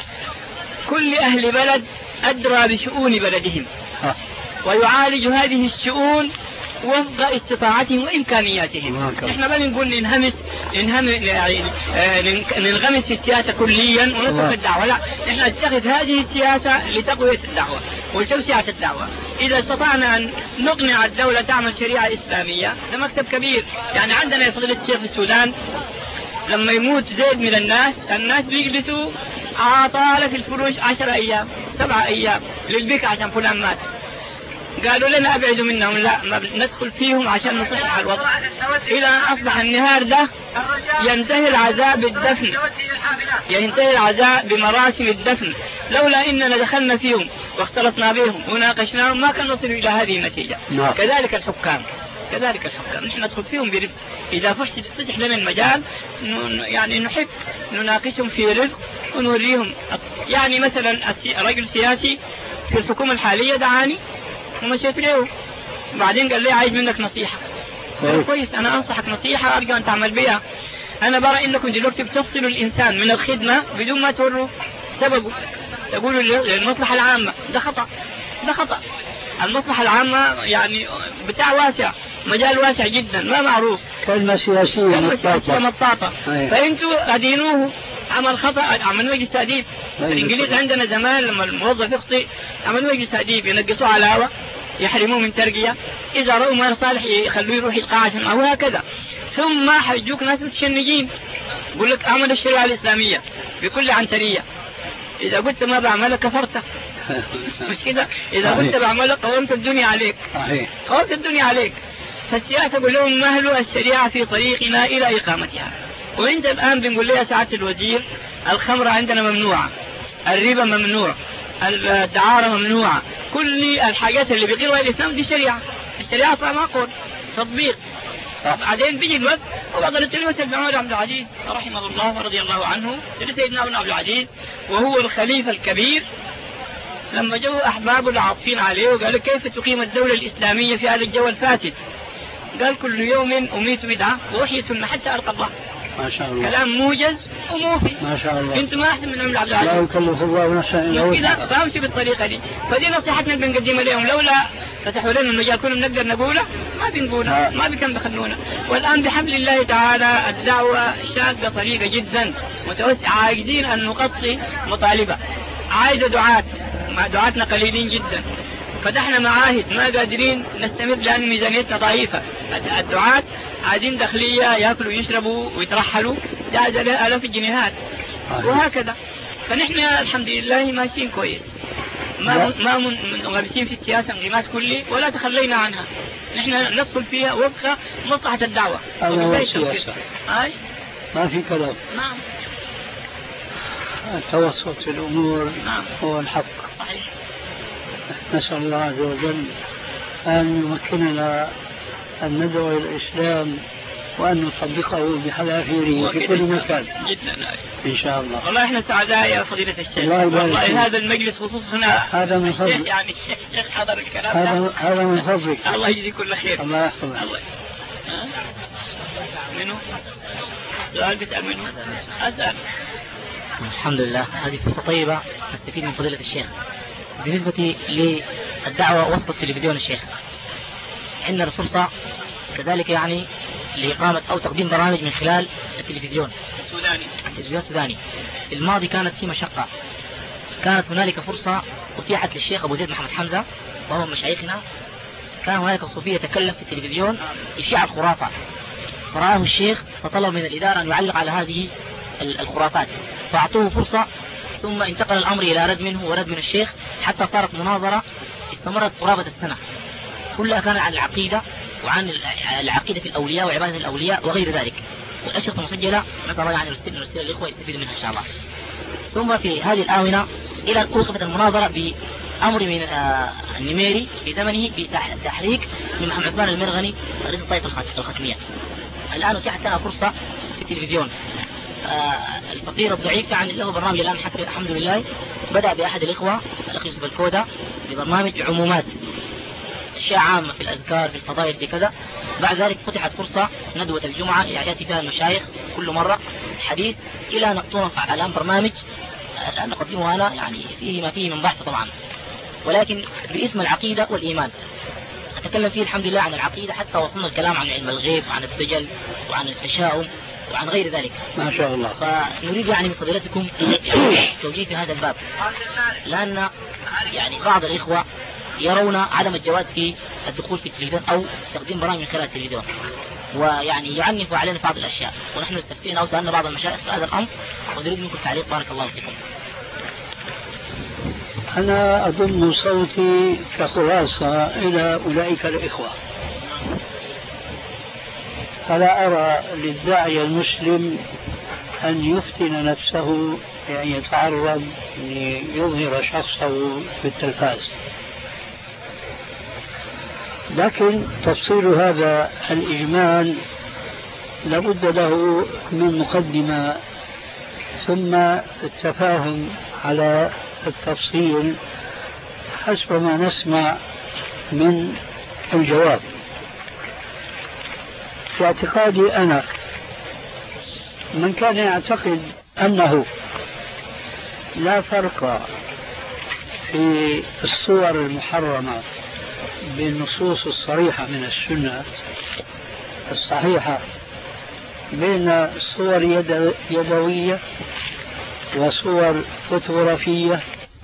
كل أهل بلد أدرى بشؤون بلدهم ويعالج هذه الشؤون وفق استطاعتهم وإمكانياتهم. احنا ما بنقول ننهمس ننهم يعني ننغمس في السياسة كليا ونترك الدعوة، لا، احنا نتخذ هذه السياسة لتقوية الدعوة ولتوسعة الدعوة. إذا استطعنا أن نقنع الدولة تعمل شريعة إسلامية ده مكسب كبير. يعني عندنا يا فضيلة الشيخ في السودان لما يموت زيد من الناس الناس بيجلسوا أعطى في الفروش عشر أيام سبعة أيام للبكا عشان فلان مات. قالوا لنا أبعدوا منهم، لا ما ندخل فيهم عشان نصحح الوضع. إذا أصبح النهار ده ينتهي العزاء بالدفن، ينتهي العزاء بمراسم الدفن. لولا إننا دخلنا فيهم واختلطنا بهم وناقشناهم ما كان نصل إلى هذه النتيجة. نعم. كذلك الحكام، كذلك الحكام نحن ندخل فيهم برفق. إذا فتح لنا المجال يعني نحب نناقشهم في رفق ونوريهم. يعني مثلا رجل سياسي في الحكومة الحالية دعاني ومشيت له، بعدين قال لي عايز منك نصيحة. قلت كويس، أنا أنصحك نصيحة أرجو أن تعمل بها. أنا برى إنكم دلوقتي بتفصلوا الإنسان من الخدمة بدون ما توروا سببه، تقولوا للمصلحة العامة. ده خطأ، ده خطأ. المصلحة العامة يعني بتاع واسع، مجال واسع جدا ما معروف، كلمة سياسية مطاطة مطاطة. فأنتوا أدينوه عمل خطأ، عملوا مجلس تأديب. الإنجليز عندنا زمان لما الموظف يخطئ عملوا مجلس تأديب، ينقصوه علاوة، يحرموه من ترقية، إذا رأوا ما صالح يخلوه يروح القاعة أو هكذا. ثم حيجوك ناس متشنجين يقول لك أعمل الشريعة الإسلامية بكل عنترية، إذا قلت ما بعملها كفرت. مش كده؟ إذا قلت بعملها قومت الدنيا عليك، قومت الدنيا عليك. فالسياسة قل لهم مهلوا الشريعة في طريقنا إلى إقامتها. وإنت الآن بنقول لي يا سعادة الوزير الخمرة عندنا ممنوعة، الربا ممنوع، الدعارة ممنوعة، كل الحاجات اللي بيقرها الإسلام دي شريعة. الشريعة طبعا أقول تطبيق. بعدين بيجي الوقت وبعض التلوث ابن عمر عبد العزيز رحمه الله ورضي الله عنه، سيدنا ابن عبد العزيز وهو الخليفة الكبير، لما جاءوا أحبابه العاطفين عليه وقالوا كيف تقيم الدولة الإسلامية في هذا الجو الفاسد؟ قال كل يوم أميت بدعة وأحيي سنة حتى ألقى الله. ما شاء الله. كلام موجز وموفي. ما شاء الله. انتم ما احسن من عمر عبد العزيز. لا يكلف الله نفسا الا وسعها. فامشي بالطريقه دي. فدي نصيحتنا اللي بنقدمها لهم، لولا فتحوا لنا المجال كنا بنقدر نقوله ما بنقولها، ما بكم بخلونا. والان بحبل الله تعالى الدعوه شاقه طريقه جدا متوسعه، عايزين ان نغطي مطالبه، عايزه دعاة، مع دعاتنا قليلين جدا. فتحنا معاهد ما قادرين نستمر لأن ميزانيتنا ضعيفة. الدعاة عايزين دخلية يأكلوا ويشربوا ويترحلوا، ده آلاف الجنيهات وهكذا. فنحن الحمد لله ماشيين كويس، ما ما منغمسين في السياسة انغماس كلي ولا تخلينا عنها. نحن ندخل فيها وفق مصلحة الدعوة. هذا السياسة. ما في كلام. نعم. التوسط في الأمور نعم. هو الحق. صحيح. نسأل الله عز وجل أن يمكننا أن ندعو إلى الإسلام وأن نطبقه بحذافيره في كل مكان جدا إن شاء الله. والله إحنا سعداء يا فضيلة الشيخ، الله والله هذا المجلس خصوصا هذا من فضلك، يعني الشيخ حضر الكلام هذا هذا من فضلك. الله يجزيك كل خير. الله يحفظك. الله منو سؤال بيسأل منو؟ أسأل. الحمد لله، هذه فرصة طيبة نستفيد من فضيلة الشيخ. بالنسبة للدعوة وسط التلفزيون الشيخ، عندنا الفرصة كذلك يعني لإقامة أو تقديم برامج من خلال التلفزيون السوداني. التلفزيون السوداني. الماضي كانت في مشقة، كانت هنالك فرصة أتيحت للشيخ أبو زيد محمد حمزة وهو من مشايخنا، كان هنالك صوفية يتكلم في التلفزيون يشيع الخرافة، فرآه الشيخ فطلب من الإدارة أن يعلق على هذه الخرافات، فأعطوه فرصة، ثم انتقل الأمر إلى رد منه ورد من الشيخ حتى صارت مناظرة استمرت قرابة السنة، كلها كانت عن العقيدة وعن العقيدة في الأولياء وعبادة الأولياء وغير ذلك، والأشرطة مسجلة، نسأل الله يعني نرسل نرسل الإخوة يستفيدوا منها إن شاء الله. ثم في هذه الآونة إلى أوقفت المناظرة بأمر من النميري في زمنه بتحريك من محمد عثمان المرغني رئيس الطائفة الختمية. الآن أتيحت لنا فرصة في التلفزيون. الفقير الضعيف يعني له برنامج الآن حتى الحمد لله، بدأ بأحد الإخوة الأخ يوسف الكودا ببرنامج عمومات، أشياء عامة في الأذكار في الفضائل في كذا. بعد ذلك فتحت فرصة ندوة الجمعة يأتي فيها المشايخ كل مرة حديث، إلى نقطون الآن برنامج الآن نقدمه أنا يعني فيه ما فيه من ضعف طبعا، ولكن باسم العقيدة والإيمان أتكلم فيه الحمد لله عن العقيدة، حتى وصلنا الكلام عن علم الغيب وعن الدجل وعن التشاؤم وعن غير ذلك ما شاء الله. فنريد يعني من فضيلتكم توجيه في هذا الباب، لأن يعني بعض الإخوة يرون عدم الجواز في الدخول في التلفزيون أو تقديم برامج من خلال التلفزيون، ويعني يعنف علينا بعض الأشياء، ونحن استفتينا أو سألنا بعض المشايخ في هذا الأمر، ونريد منكم تعليق. بارك الله فيكم. أنا أضم صوتي كخلاصة إلى أولئك الإخوة. فلا أرى للداعية المسلم أن يفتن نفسه بأن يتعرض ليظهر شخصه في التلفاز، لكن تفصيل هذا الإجمال لابد له من مقدمة ثم التفاهم على التفصيل حسب ما نسمع من الجواب. في اعتقادي أنا من كان يعتقد أنه لا فرق في الصور المحرمة بالنصوص الصريحة من السنة الصحيحة بين صور يدوية وصور فوتوغرافية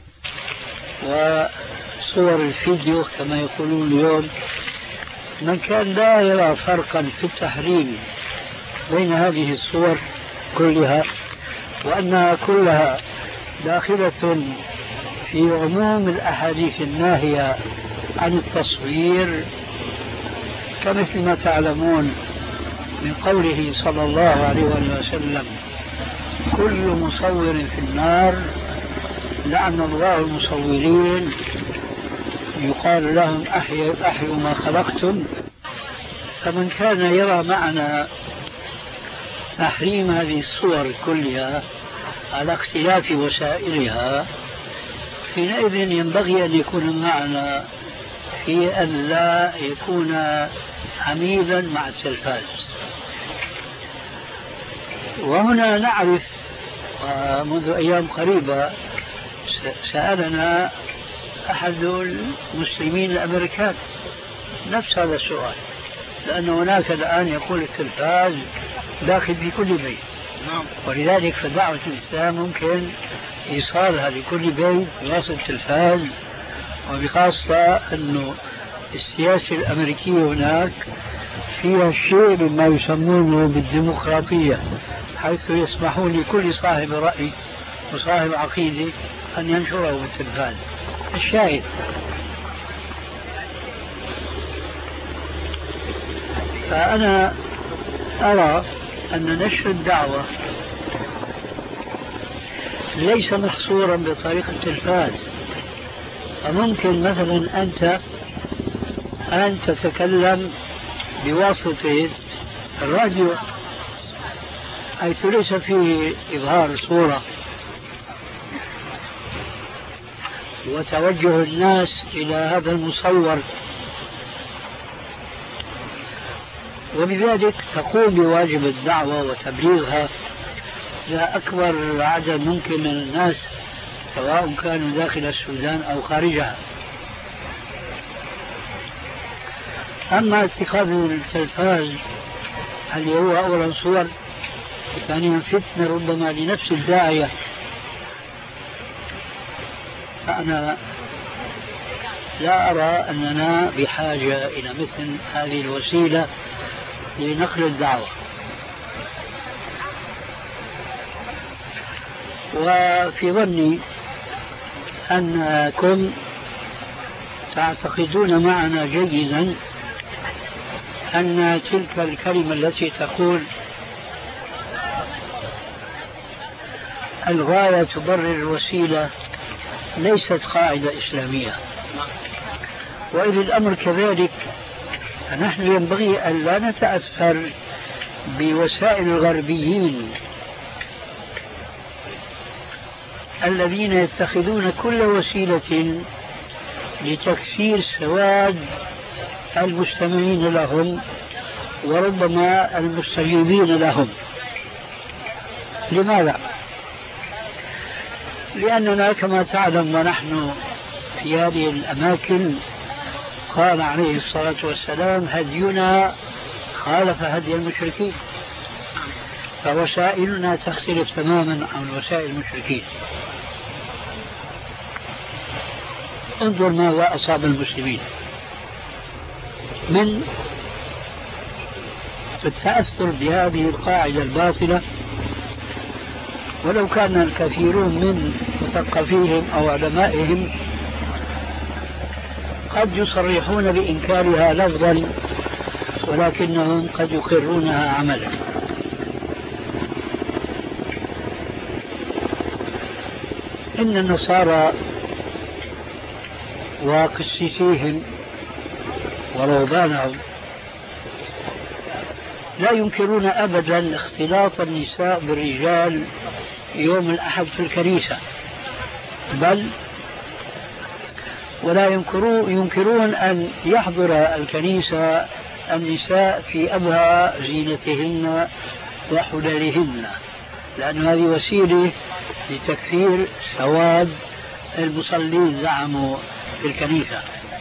وصور الفيديو كما يقولون اليوم، من كان لا يرى فرقا في التحريم بين هذه الصور كلها وأنها كلها داخلة في عموم الأحاديث الناهية عن التصوير، كمثل ما تعلمون من قوله صلى الله عليه وسلم: كل مصور في النار، لعن الله المصورين، يقال لهم أحيوا أحيوا ما خلقتم. فمن كان يرى معنى تحريم هذه الصور كلها على اختلاف وسائلها، حينئذ ينبغي أن يكون معنا في أن لا يكون عميلا مع التلفاز. وهنا نعرف منذ أيام قريبة سألنا أحد المسلمين الأمريكان نفس هذا السؤال، لأن هناك الآن يقول التلفاز داخل في كل بيت، ولذلك فدعوة الإسلام ممكن إيصالها لكل بيت بواسطة التلفاز، وبخاصة أنه السياسة الأمريكية هناك فيها شيء مما يسمونه بالديمقراطية، حيث يسمحون لكل صاحب رأي وصاحب عقيدة أن ينشره بالتلفاز. الشاهد فأنا أرى أن نشر الدعوة ليس محصورا بطريقة التلفاز. فممكن مثلا أنت أن تتكلم بواسطة الراديو حيث ليس فيه إظهار صورة وتوجه الناس إلى هذا المصور، وبذلك تقوم بواجب الدعوة وتبليغها إلى أكبر عدد ممكن من الناس، سواء كانوا داخل السودان أو خارجها. أما اتخاذ التلفاز اللي هو أولا صور، ثانيا فتنة ربما لنفس الداعية، فأنا لا أرى أننا بحاجة إلى مثل هذه الوسيلة لنقل الدعوة. وفي ظني أنكم تعتقدون معنا جيدا أن تلك الكلمة التي تقول الغاية تبرر الوسيلة ليست قاعدة إسلامية، وإذا الأمر كذلك فنحن ينبغي أن لا نتأثر بوسائل الغربيين الذين يتخذون كل وسيلة لتكثير سواد المستمعين لهم وربما المستجيبين لهم. لماذا؟ لأننا كما تعلم ونحن في هذه الأماكن قال عليه الصلاة والسلام: هدينا خالف هدي المشركين، فوسائلنا تختلف تماما عن وسائل المشركين. انظر ماذا أصاب المسلمين من التأثر بهذه القاعدة الباطلة ولو كان الكثيرون من مثقفيهم أو علمائهم قد يصرحون بإنكارها لفظا ولكنهم قد يقرونها عملا. إن النصارى وقسيسيهم ورهبانهم لا ينكرون أبدا اختلاط النساء بالرجال يوم الأحد في الكنيسة، بل ولا ينكرون, ينكرون أن يحضر الكنيسة النساء في أبهى زينتهن وحلالهن، لأن هذه وسيلة لتكثير سواد المصلين زعموا في الكنيسة.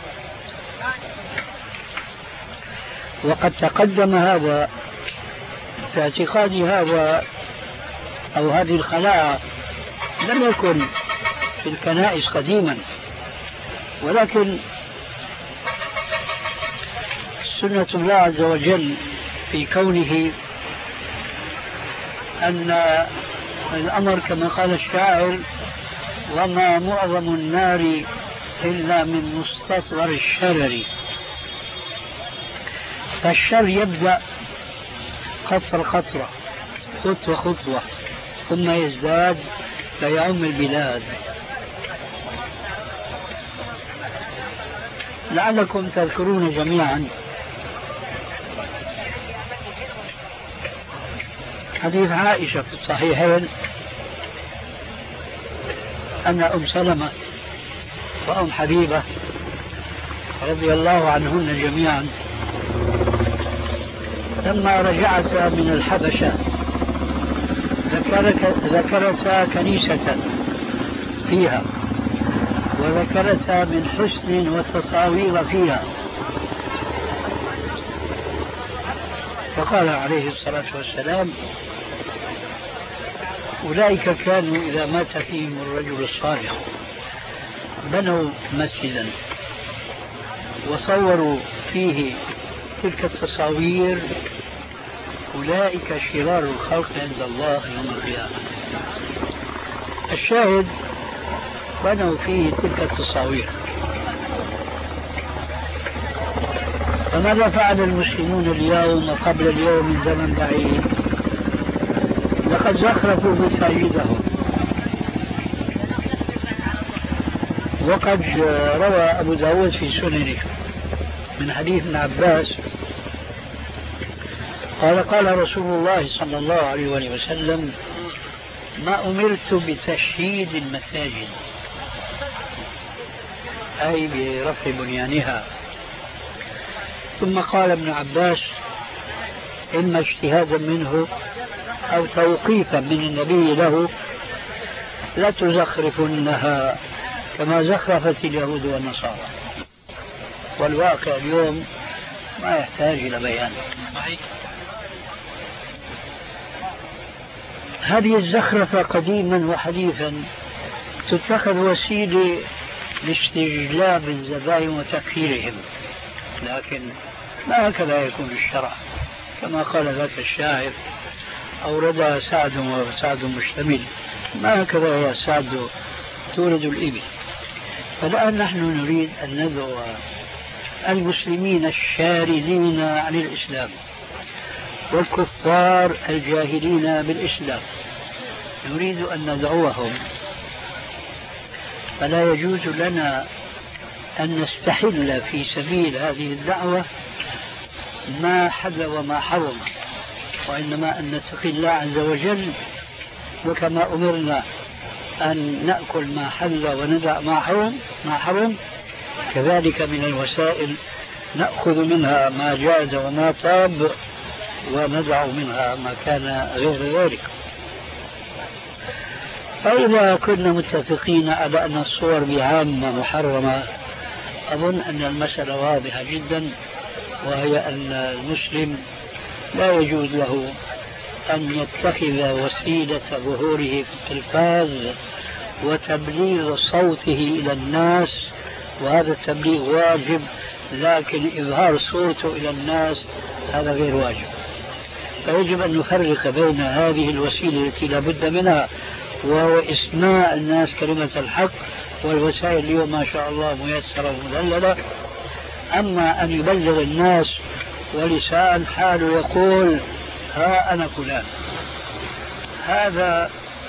وقد تقدم هذا في اعتقاد هذا أو هذه الخلاعة لم يكن في الكنائس قديما، ولكن سنة الله عز وجل في كونه أن الأمر كما قال الشاعر: وما معظم النار إلا من مستصغر الشرر. فالشر يبدأ قطرة قطرة، خطوة خطوة، ثم يزداد فيعم البلاد. لعلكم تذكرون جميعا حديث عائشة في الصحيحين أن أم سلمة وأم حبيبة رضي الله عنهن جميعا لما رجعتا من الحبشة ذكرتا كنيسة فيها، وذكرتا من حسن وتصاوير فيها، فقال عليه الصلاة والسلام: أولئك كانوا إذا مات فيهم الرجل الصالح بنوا مسجدا وصوروا فيه تلك التصاوير، أولئك شرار الخلق عند الله يوم القيامة. الشاهد بنوا فيه تلك التصاوير. فماذا فعل المسلمون اليوم وقبل اليوم من زمن بعيد؟ لقد زخرفوا مساجدهم. وقد روى أبو داود في سننه من حديث ابن عباس قال: قال رسول الله صلى الله عليه وسلم: ما أمرت بتشييد المساجد، أي برفع بنيانها. ثم قال ابن عباس: إما اجتهادا منه أو توقيفا من النبي له لتزخرفنها كما زخرفت اليهود والنصارى. والواقع اليوم ما يحتاج إلى بيان. هذه الزخرفة قديما وحديثا تتخذ وسيلة لاستجلاب الزبائن وتكفيرهم، لكن ما هكذا يكون الشرع كما قال ذاك الشاعر: أوردها سعد وسعد مشتمل، ما هكذا يا سعد تولد الإبل. فالآن نحن نريد أن ندعو المسلمين الشاردين عن الإسلام والكفار الجاهلين بالإسلام، نريد أن ندعوهم. فلا يجوز لنا أن نستحل في سبيل هذه الدعوة ما حل وما حرم، وإنما أن نتقي الله عز وجل، وكما أمرنا أن نأكل ما حل وندع ما حرم ما حرم كذلك من الوسائل نأخذ منها ما جاز وما طاب وندع منها ما كان غير ذلك. فإذا كنا متفقين على أن الصور بعامة محرمة، أظن أن المسألة واضحة جدا، وهي أن المسلم لا يجوز له أن يتخذ وسيلة ظهوره في التلفاز وتبليغ صوته إلى الناس، وهذا التبليغ واجب، لكن إظهار صورته إلى الناس هذا غير واجب. فيجب أن نفرق بين هذه الوسيلة التي لا بد منها وهو إسماع الناس كلمة الحق، والوسائل اليوم ما شاء الله ميسرة ومذللة. أما أن يبلغ الناس ولسان حاله يقول ها أنا فلان، هذا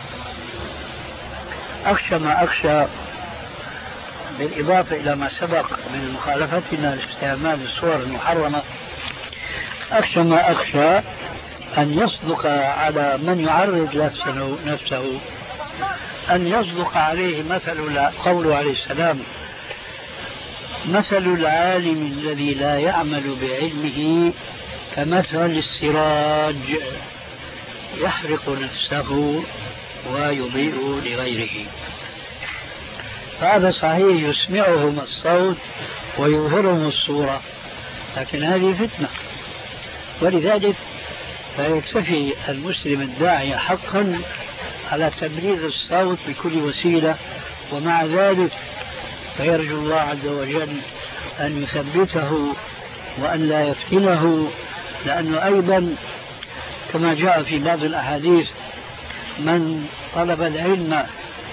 أخشى ما أخشى، بالإضافة إلى ما سبق من مخالفتنا لاستعمال الصور المحرمة، أخشى ما أخشى أن يصدق على من يعرض نفسه, نفسه أن يصدق عليه مثل قوله عليه السلام: مثل العالم الذي لا يعمل بعلمه كمثل السراج يحرق نفسه ويضيء لغيره. فهذا صحيح يسمعهم الصوت ويظهرهم الصورة، لكن هذه فتنة. ولذلك فيكتفي المسلم الداعي حقا على تبليغ الصوت بكل وسيلة، ومع ذلك فيرجو الله عز وجل أن يثبته وأن لا يفتنه، لأنه أيضا كما جاء في بعض الأحاديث: من طلب العلم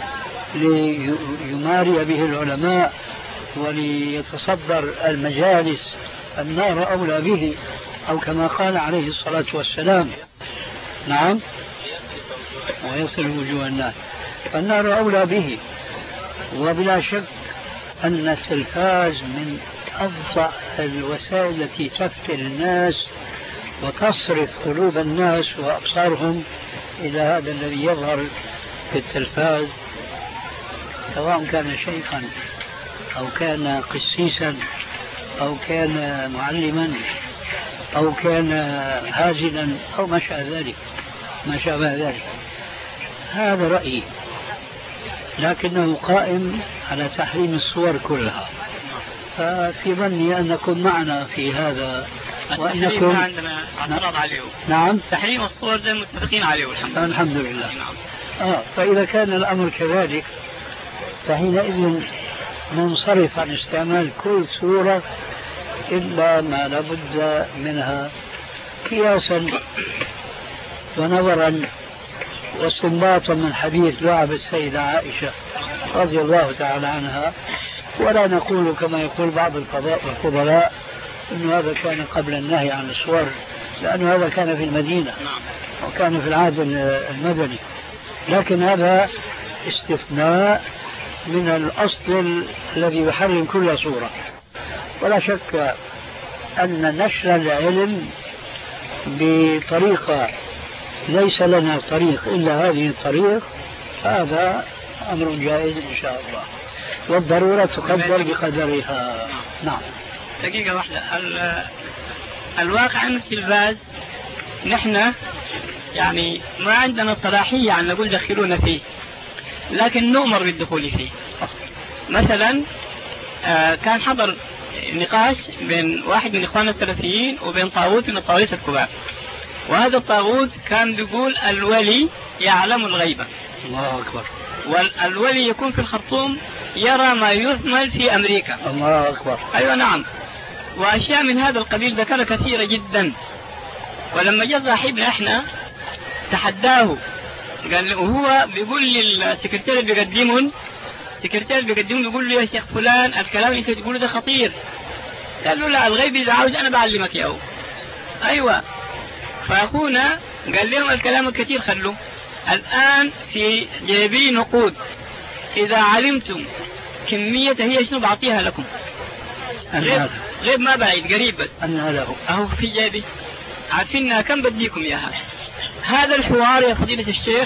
ليماري به العلماء وليتصدر المجالس النار أولى به، أو كما قال عليه الصلاة والسلام. نعم، ويصل وجوه الناس، فالنار أولى به. وبلا شك أن التلفاز من أفضل الوسائل التي تفتن الناس وتصرف قلوب الناس وأبصارهم إلى هذا الذي يظهر في التلفاز، سواء كان شيخا أو كان قسيسا أو كان معلما أو كان هازلا أو ما شابه ذلك ما شابه ذلك. هذا رأيي، لكنه قائم على تحريم الصور كلها. ففي ظني أنكم معنا في هذا، وأنكم عندنا اعتراض عليه. نعم، تحريم الصور ده متفقين عليه والحمد لله. الحمد لله. آه فإذا كان الأمر كذلك فحينئذ ننصرف عن استعمال كل صورة إلا ما لابد منها قياسا ونظرا واستنباطا من حديث لعب السيدة عائشة رضي الله تعالى عنها. ولا نقول كما يقول بعض الفضلاء أن هذا كان قبل النهي عن الصور، لأن هذا كان في المدينة وكان في العهد المدني، لكن هذا استثناء من الأصل الذي يحرم كل صورة. ولا شك أن نشر العلم بطريقة ليس لنا طريق إلا هذه الطريق، هذا أمر جائز إن شاء الله، والضرورة تقدر بقدرها. نعم. دقيقة واحدة، الواقع أن التلفاز نحن يعني ما عندنا صلاحية أن نقول دخلونا فيه، لكن نؤمر بالدخول فيه. مثلا كان حضر نقاش بين واحد من إخواننا السلفيين وبين طاغوت من الطواغيت الكبار، وهذا الطاغوت كان بيقول الولي يعلم الغيبة. الله أكبر. والولي يكون في الخرطوم يرى ما يثمل في أمريكا. الله أكبر. أيوة نعم، وأشياء من هذا القبيل ذكرها كثيرة جدا. ولما جاء صاحبنا احنا تحداه، قال وهو بيقول للسكرتير اللي بيقدمون السكرتير بيقدمون بيقول له يا شيخ فلان الكلام اللي انت تقوله ده خطير. قال له لا، الغيب إذا عاوز أنا بعلمك ياهو. أيوة. فأخونا قال لهم الكلام الكثير خلوه، الآن في جيبي نقود، إذا علمتم كمية هي شنو بعطيها لكم. غيب, غيب ما بعيد قريب بس أنها له أهو في جيبي، عارفين كم بديكم ياها. هذا الحوار يا فضيلة الشيخ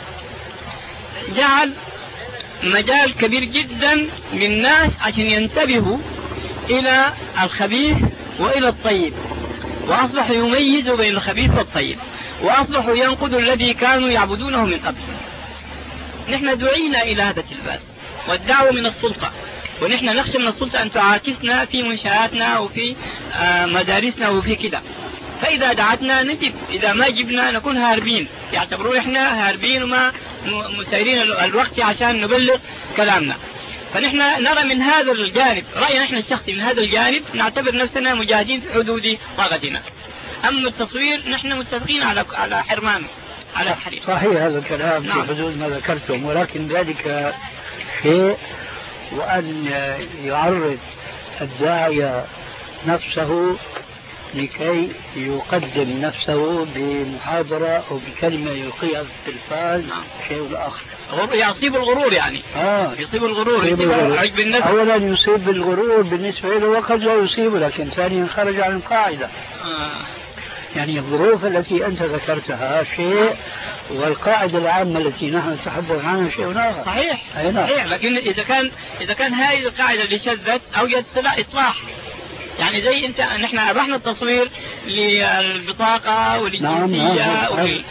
جعل مجال كبير جدا للناس عشان ينتبهوا إلى الخبيث وإلى الطيب، وأصبحوا يميزوا بين الخبيث والطيب، وأصبحوا ينقذوا الذي كانوا يعبدونه من قبل. نحن دعينا إلى هذا التلفاز والدعوة من السلطة، ونحن نخشى من السلطة أن تعاكسنا في منشآتنا وفي مدارسنا وفي كده. فإذا دعتنا نجب، إذا ما جبنا نكون هاربين، يعتبروا إحنا هاربين وما مسيرين الوقت عشان نبلغ كلامنا. فنحن نرى من هذا الجانب، رأينا نحن الشخصي من هذا الجانب، نعتبر نفسنا مجاهدين في حدود طاقتنا. أما التصوير نحن متفقين على على حرمانه على الحريق. صحيح هذا الكلام نعم. في حدود ما ذكرتم، ولكن ذلك شيء، وأن يعرض الداعية نفسه لكي يقدم نفسه بمحاضرة أو بكلمة يلقيها في التلفاز شيء آخر. يصيب الغرور يعني آه. يصيب الغرور، يصيب يصيب الغرور. عجب النفس. أولا يصيب الغرور بالنسبة له وقد لا يصيبه، لكن ثانيا خرج عن القاعدة. آه. يعني الظروف التي أنت ذكرتها شيء، والقاعدة العامة التي نحن نتحدث عنها شيء آخر. صحيح. أي نعم. صحيح، لكن إذا كان إذا كان هذه القاعدة اللي شذت أوجد إصلاح، يعني زي أنت نحن أبحنا التصوير للبطاقة وللجنسية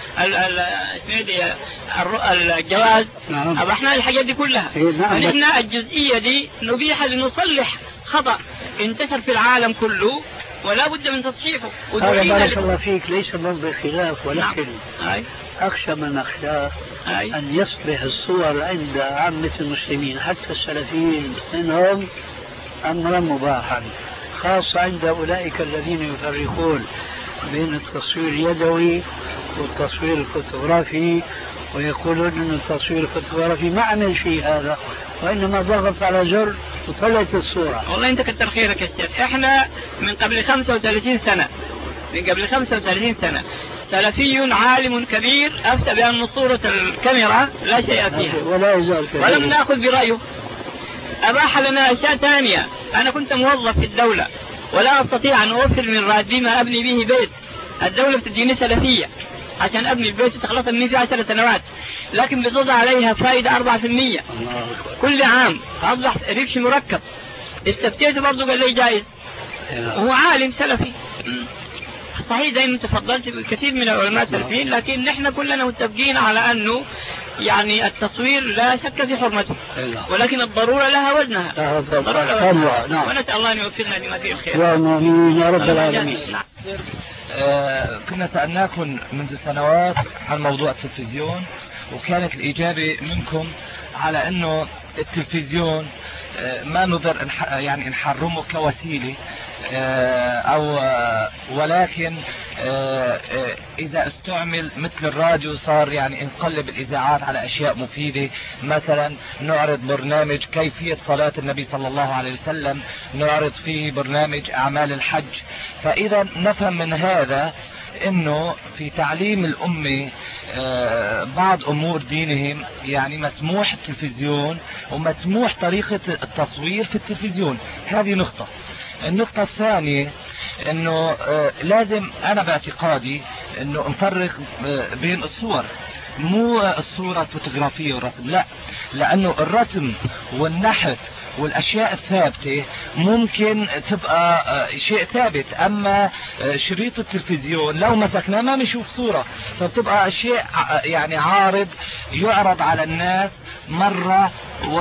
وللجواز، نعم. أبحنا الحاجات دي كلها. نعم. فنحن الجزئية دي نبيح لنصلح خطأ انتشر في العالم كله ولا بد من تصحيحه. هذا بارك الله فيك ليس موضع خلاف، ولكن نعم. أخشى من أخشاه أن يصبح الصور عند عامة المسلمين حتى السلفيين منهم أمرا مباحا، خاصة عند أولئك الذين يفرقون بين التصوير اليدوي والتصوير الفوتوغرافي، ويقولون أن التصوير الفوتوغرافي ما عمل شيء هذا، وإنما ضغط على زر وطلعت الصورة. والله أنت كتر خيرك يا شيخ، إحنا من قبل خمسة وثلاثين سنة من قبل خمسة وثلاثين سنة سلفي عالم كبير أفتى بأن صورة الكاميرا لا شيء فيها ولا يزال كذلك، ولم نأخذ برأيه. أباح لنا أشياء ثانية. أنا كنت موظف في الدولة ولا أستطيع أن أوفر من راتبي ما أبني به بيت. الدولة بتديني سلفية عشان أبني البيت وتخلص مني في عشر سنوات، لكن بتوضع عليها فائدة أربعة في المية كل عام، أصبح ربش مركب. استفتيت برضه قال لي جائز، وهو عالم سلفي صحيح. زي ما تفضلت كثير من العلماء السلفيين، لكن نحن كلنا متفقين على أنه يعني التصوير لا شك في حرمته، ولكن الضرورة لها وزنها. ونسأل الله أن يوفقنا لما فيه الخير. يا رب العالمين. آه كنا سألناكم منذ سنوات عن موضوع التلفزيون، وكانت الإجابة منكم على أنه التلفزيون آه ما نقدر يعني نحرمه كوسيلة آه أو آه ولكن آه آه إذا استعمل مثل الراديو صار يعني نقلب الإذاعات على أشياء مفيدة. مثلا نعرض برنامج كيفية صلاة النبي صلى الله عليه وسلم، نعرض فيه برنامج أعمال الحج. فإذا نفهم من هذا انه في تعليم الامة آه بعض امور دينهم يعني مسموح التلفزيون ومسموح طريقة التصوير في التلفزيون. هذه نقطة. النقطة الثانية انه آه لازم انا باعتقادي انه نفرق آه بين الصور، مو الصورة الفوتوغرافية والرسم، لا، لانه الرسم والنحت والاشياء الثابتة ممكن تبقى شيء ثابت، اما شريط التلفزيون لو مسكناه ما بنشوف صورة، فبتبقى شيء يعني عارض يعرض على الناس مرة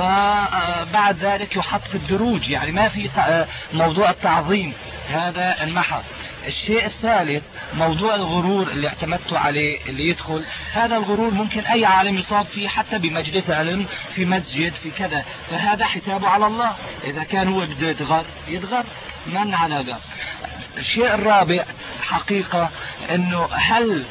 وبعد ذلك يحط في الدروج، يعني ما في موضوع التعظيم، هذا انمحى. الشيء الثالث موضوع الغرور اللي اعتمدتوا عليه اللي يدخل، هذا الغرور ممكن اي عالم يصاب فيه حتى بمجلس علم في مسجد في كذا، فهذا حسابه على الله. اذا كان هو بده يتغر يتغر من على قال. الشيء الرابع حقيقة انه هل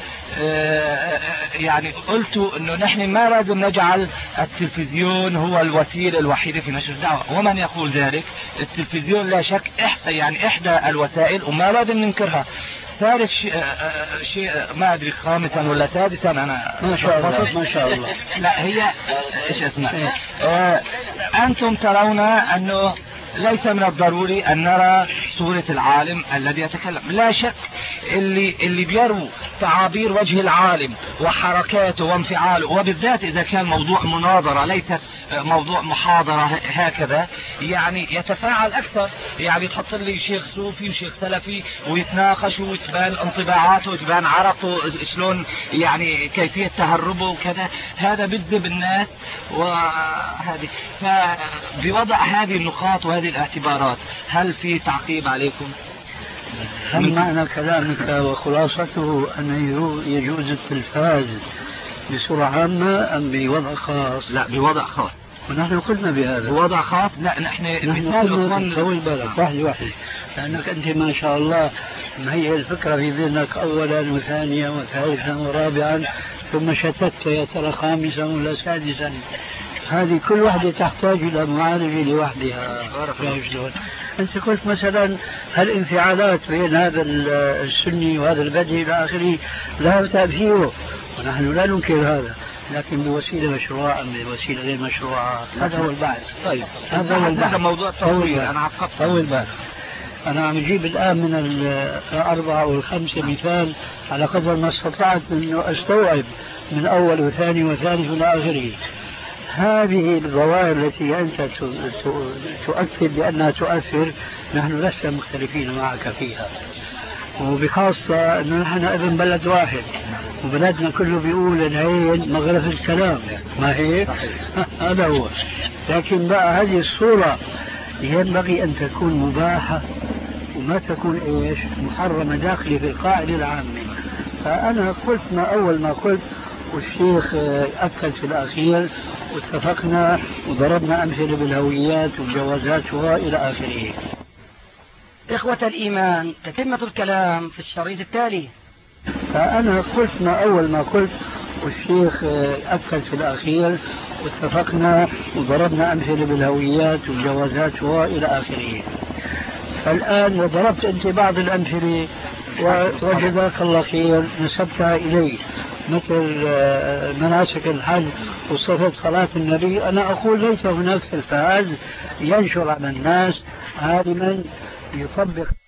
آه يعني قلتوا انه نحن ما لازم نجعل التلفزيون هو الوسيلة الوحيدة في نشر الدعوة، ومن يقول ذلك؟ التلفزيون لا شك إحدى يعني احدى الوسائل وما لازم ننكرها. ثالث شيء, شيء ما ادري خامسا ولا سادسا انا ما شاء الله ما شاء الله لا هي ايش اسمها آه انتم ترون انه ليس من الضروري أن نرى صورة العالم الذي يتكلم. لا شك اللي اللي بيروا تعابير وجه العالم وحركاته وانفعاله، وبالذات إذا كان موضوع مناظرة ليست موضوع محاضرة هكذا، يعني يتفاعل أكثر، يعني تحط لي شيخ صوفي وشيخ سلفي ويتناقشوا وتبان انطباعاته وتبان عرقه شلون يعني كيفية تهربه وكذا، هذا بيجذب الناس. وهذه فبوضع هذه النقاط وهذه الاعتبارات هل في تعقيب عليكم؟ هل معنى كلامك وخلاصته أن يجوز التلفاز بصورة عامة أم بوضع خاص؟ لا بوضع خاص. ونحن قلنا بهذا وضع خاص. لا نحن نحن قلنا طول بالك واحد واحد، لأنك أنت ما شاء الله مهيئ الفكرة في ذهنك أولا وثانيا وثالثا ورابعا، ثم شتت يا ترى خامسا ولا سادسا. هذه كل واحدة تحتاج إلى معالجة لوحدها. أنت قلت مثلا هالانفعالات بين هذا السني وهذا البدعي إلى آخره لا تأثيره، ونحن لا ننكر هذا، لكن بوسيلة مشروعة بوسيلة غير مشروعة. هذا هو البحث. طيب هذا هو البحث. هذا موضوع تصوير. أنا عقبت طول بالك. أنا عم أجيب الآن من الأربعة والخمسة مثال على قدر ما استطعت أنه أستوعب من أول وثاني وثالث إلى آخره. هذه الظواهر التي أنت تؤكد بأنها تؤثر نحن لسنا مختلفين معك فيها، وبخاصة أنه نحن ابن بلد واحد، وبلدنا كله بيقول العين مغرف الكلام، ما هي؟ هذا هو. لكن بقى هذه الصورة ينبغي أن تكون مباحة وما تكون إيش محرمة داخلي في القاعدة العامة. فأنا قلت ما أول ما قلت، والشيخ أكد في الأخير، واتفقنا وضربنا أمثلة بالهويات والجوازات وإلى آخره. إخوة الإيمان، تتمة الكلام في الشريط التالي. فأنا قلت ما أول ما قلت، والشيخ أكد في الأخير، واتفقنا وضربنا أمثلة بالهويات والجوازات وإلى آخره. فالآن وضربت أنت بعض الأمثلة وجزاك الله خير نسبتها إلي، مثل مناسك الحج وصفة صلاة النبي. أنا أقول ليس هناك تلفاز ينشر على الناس عالما يطبق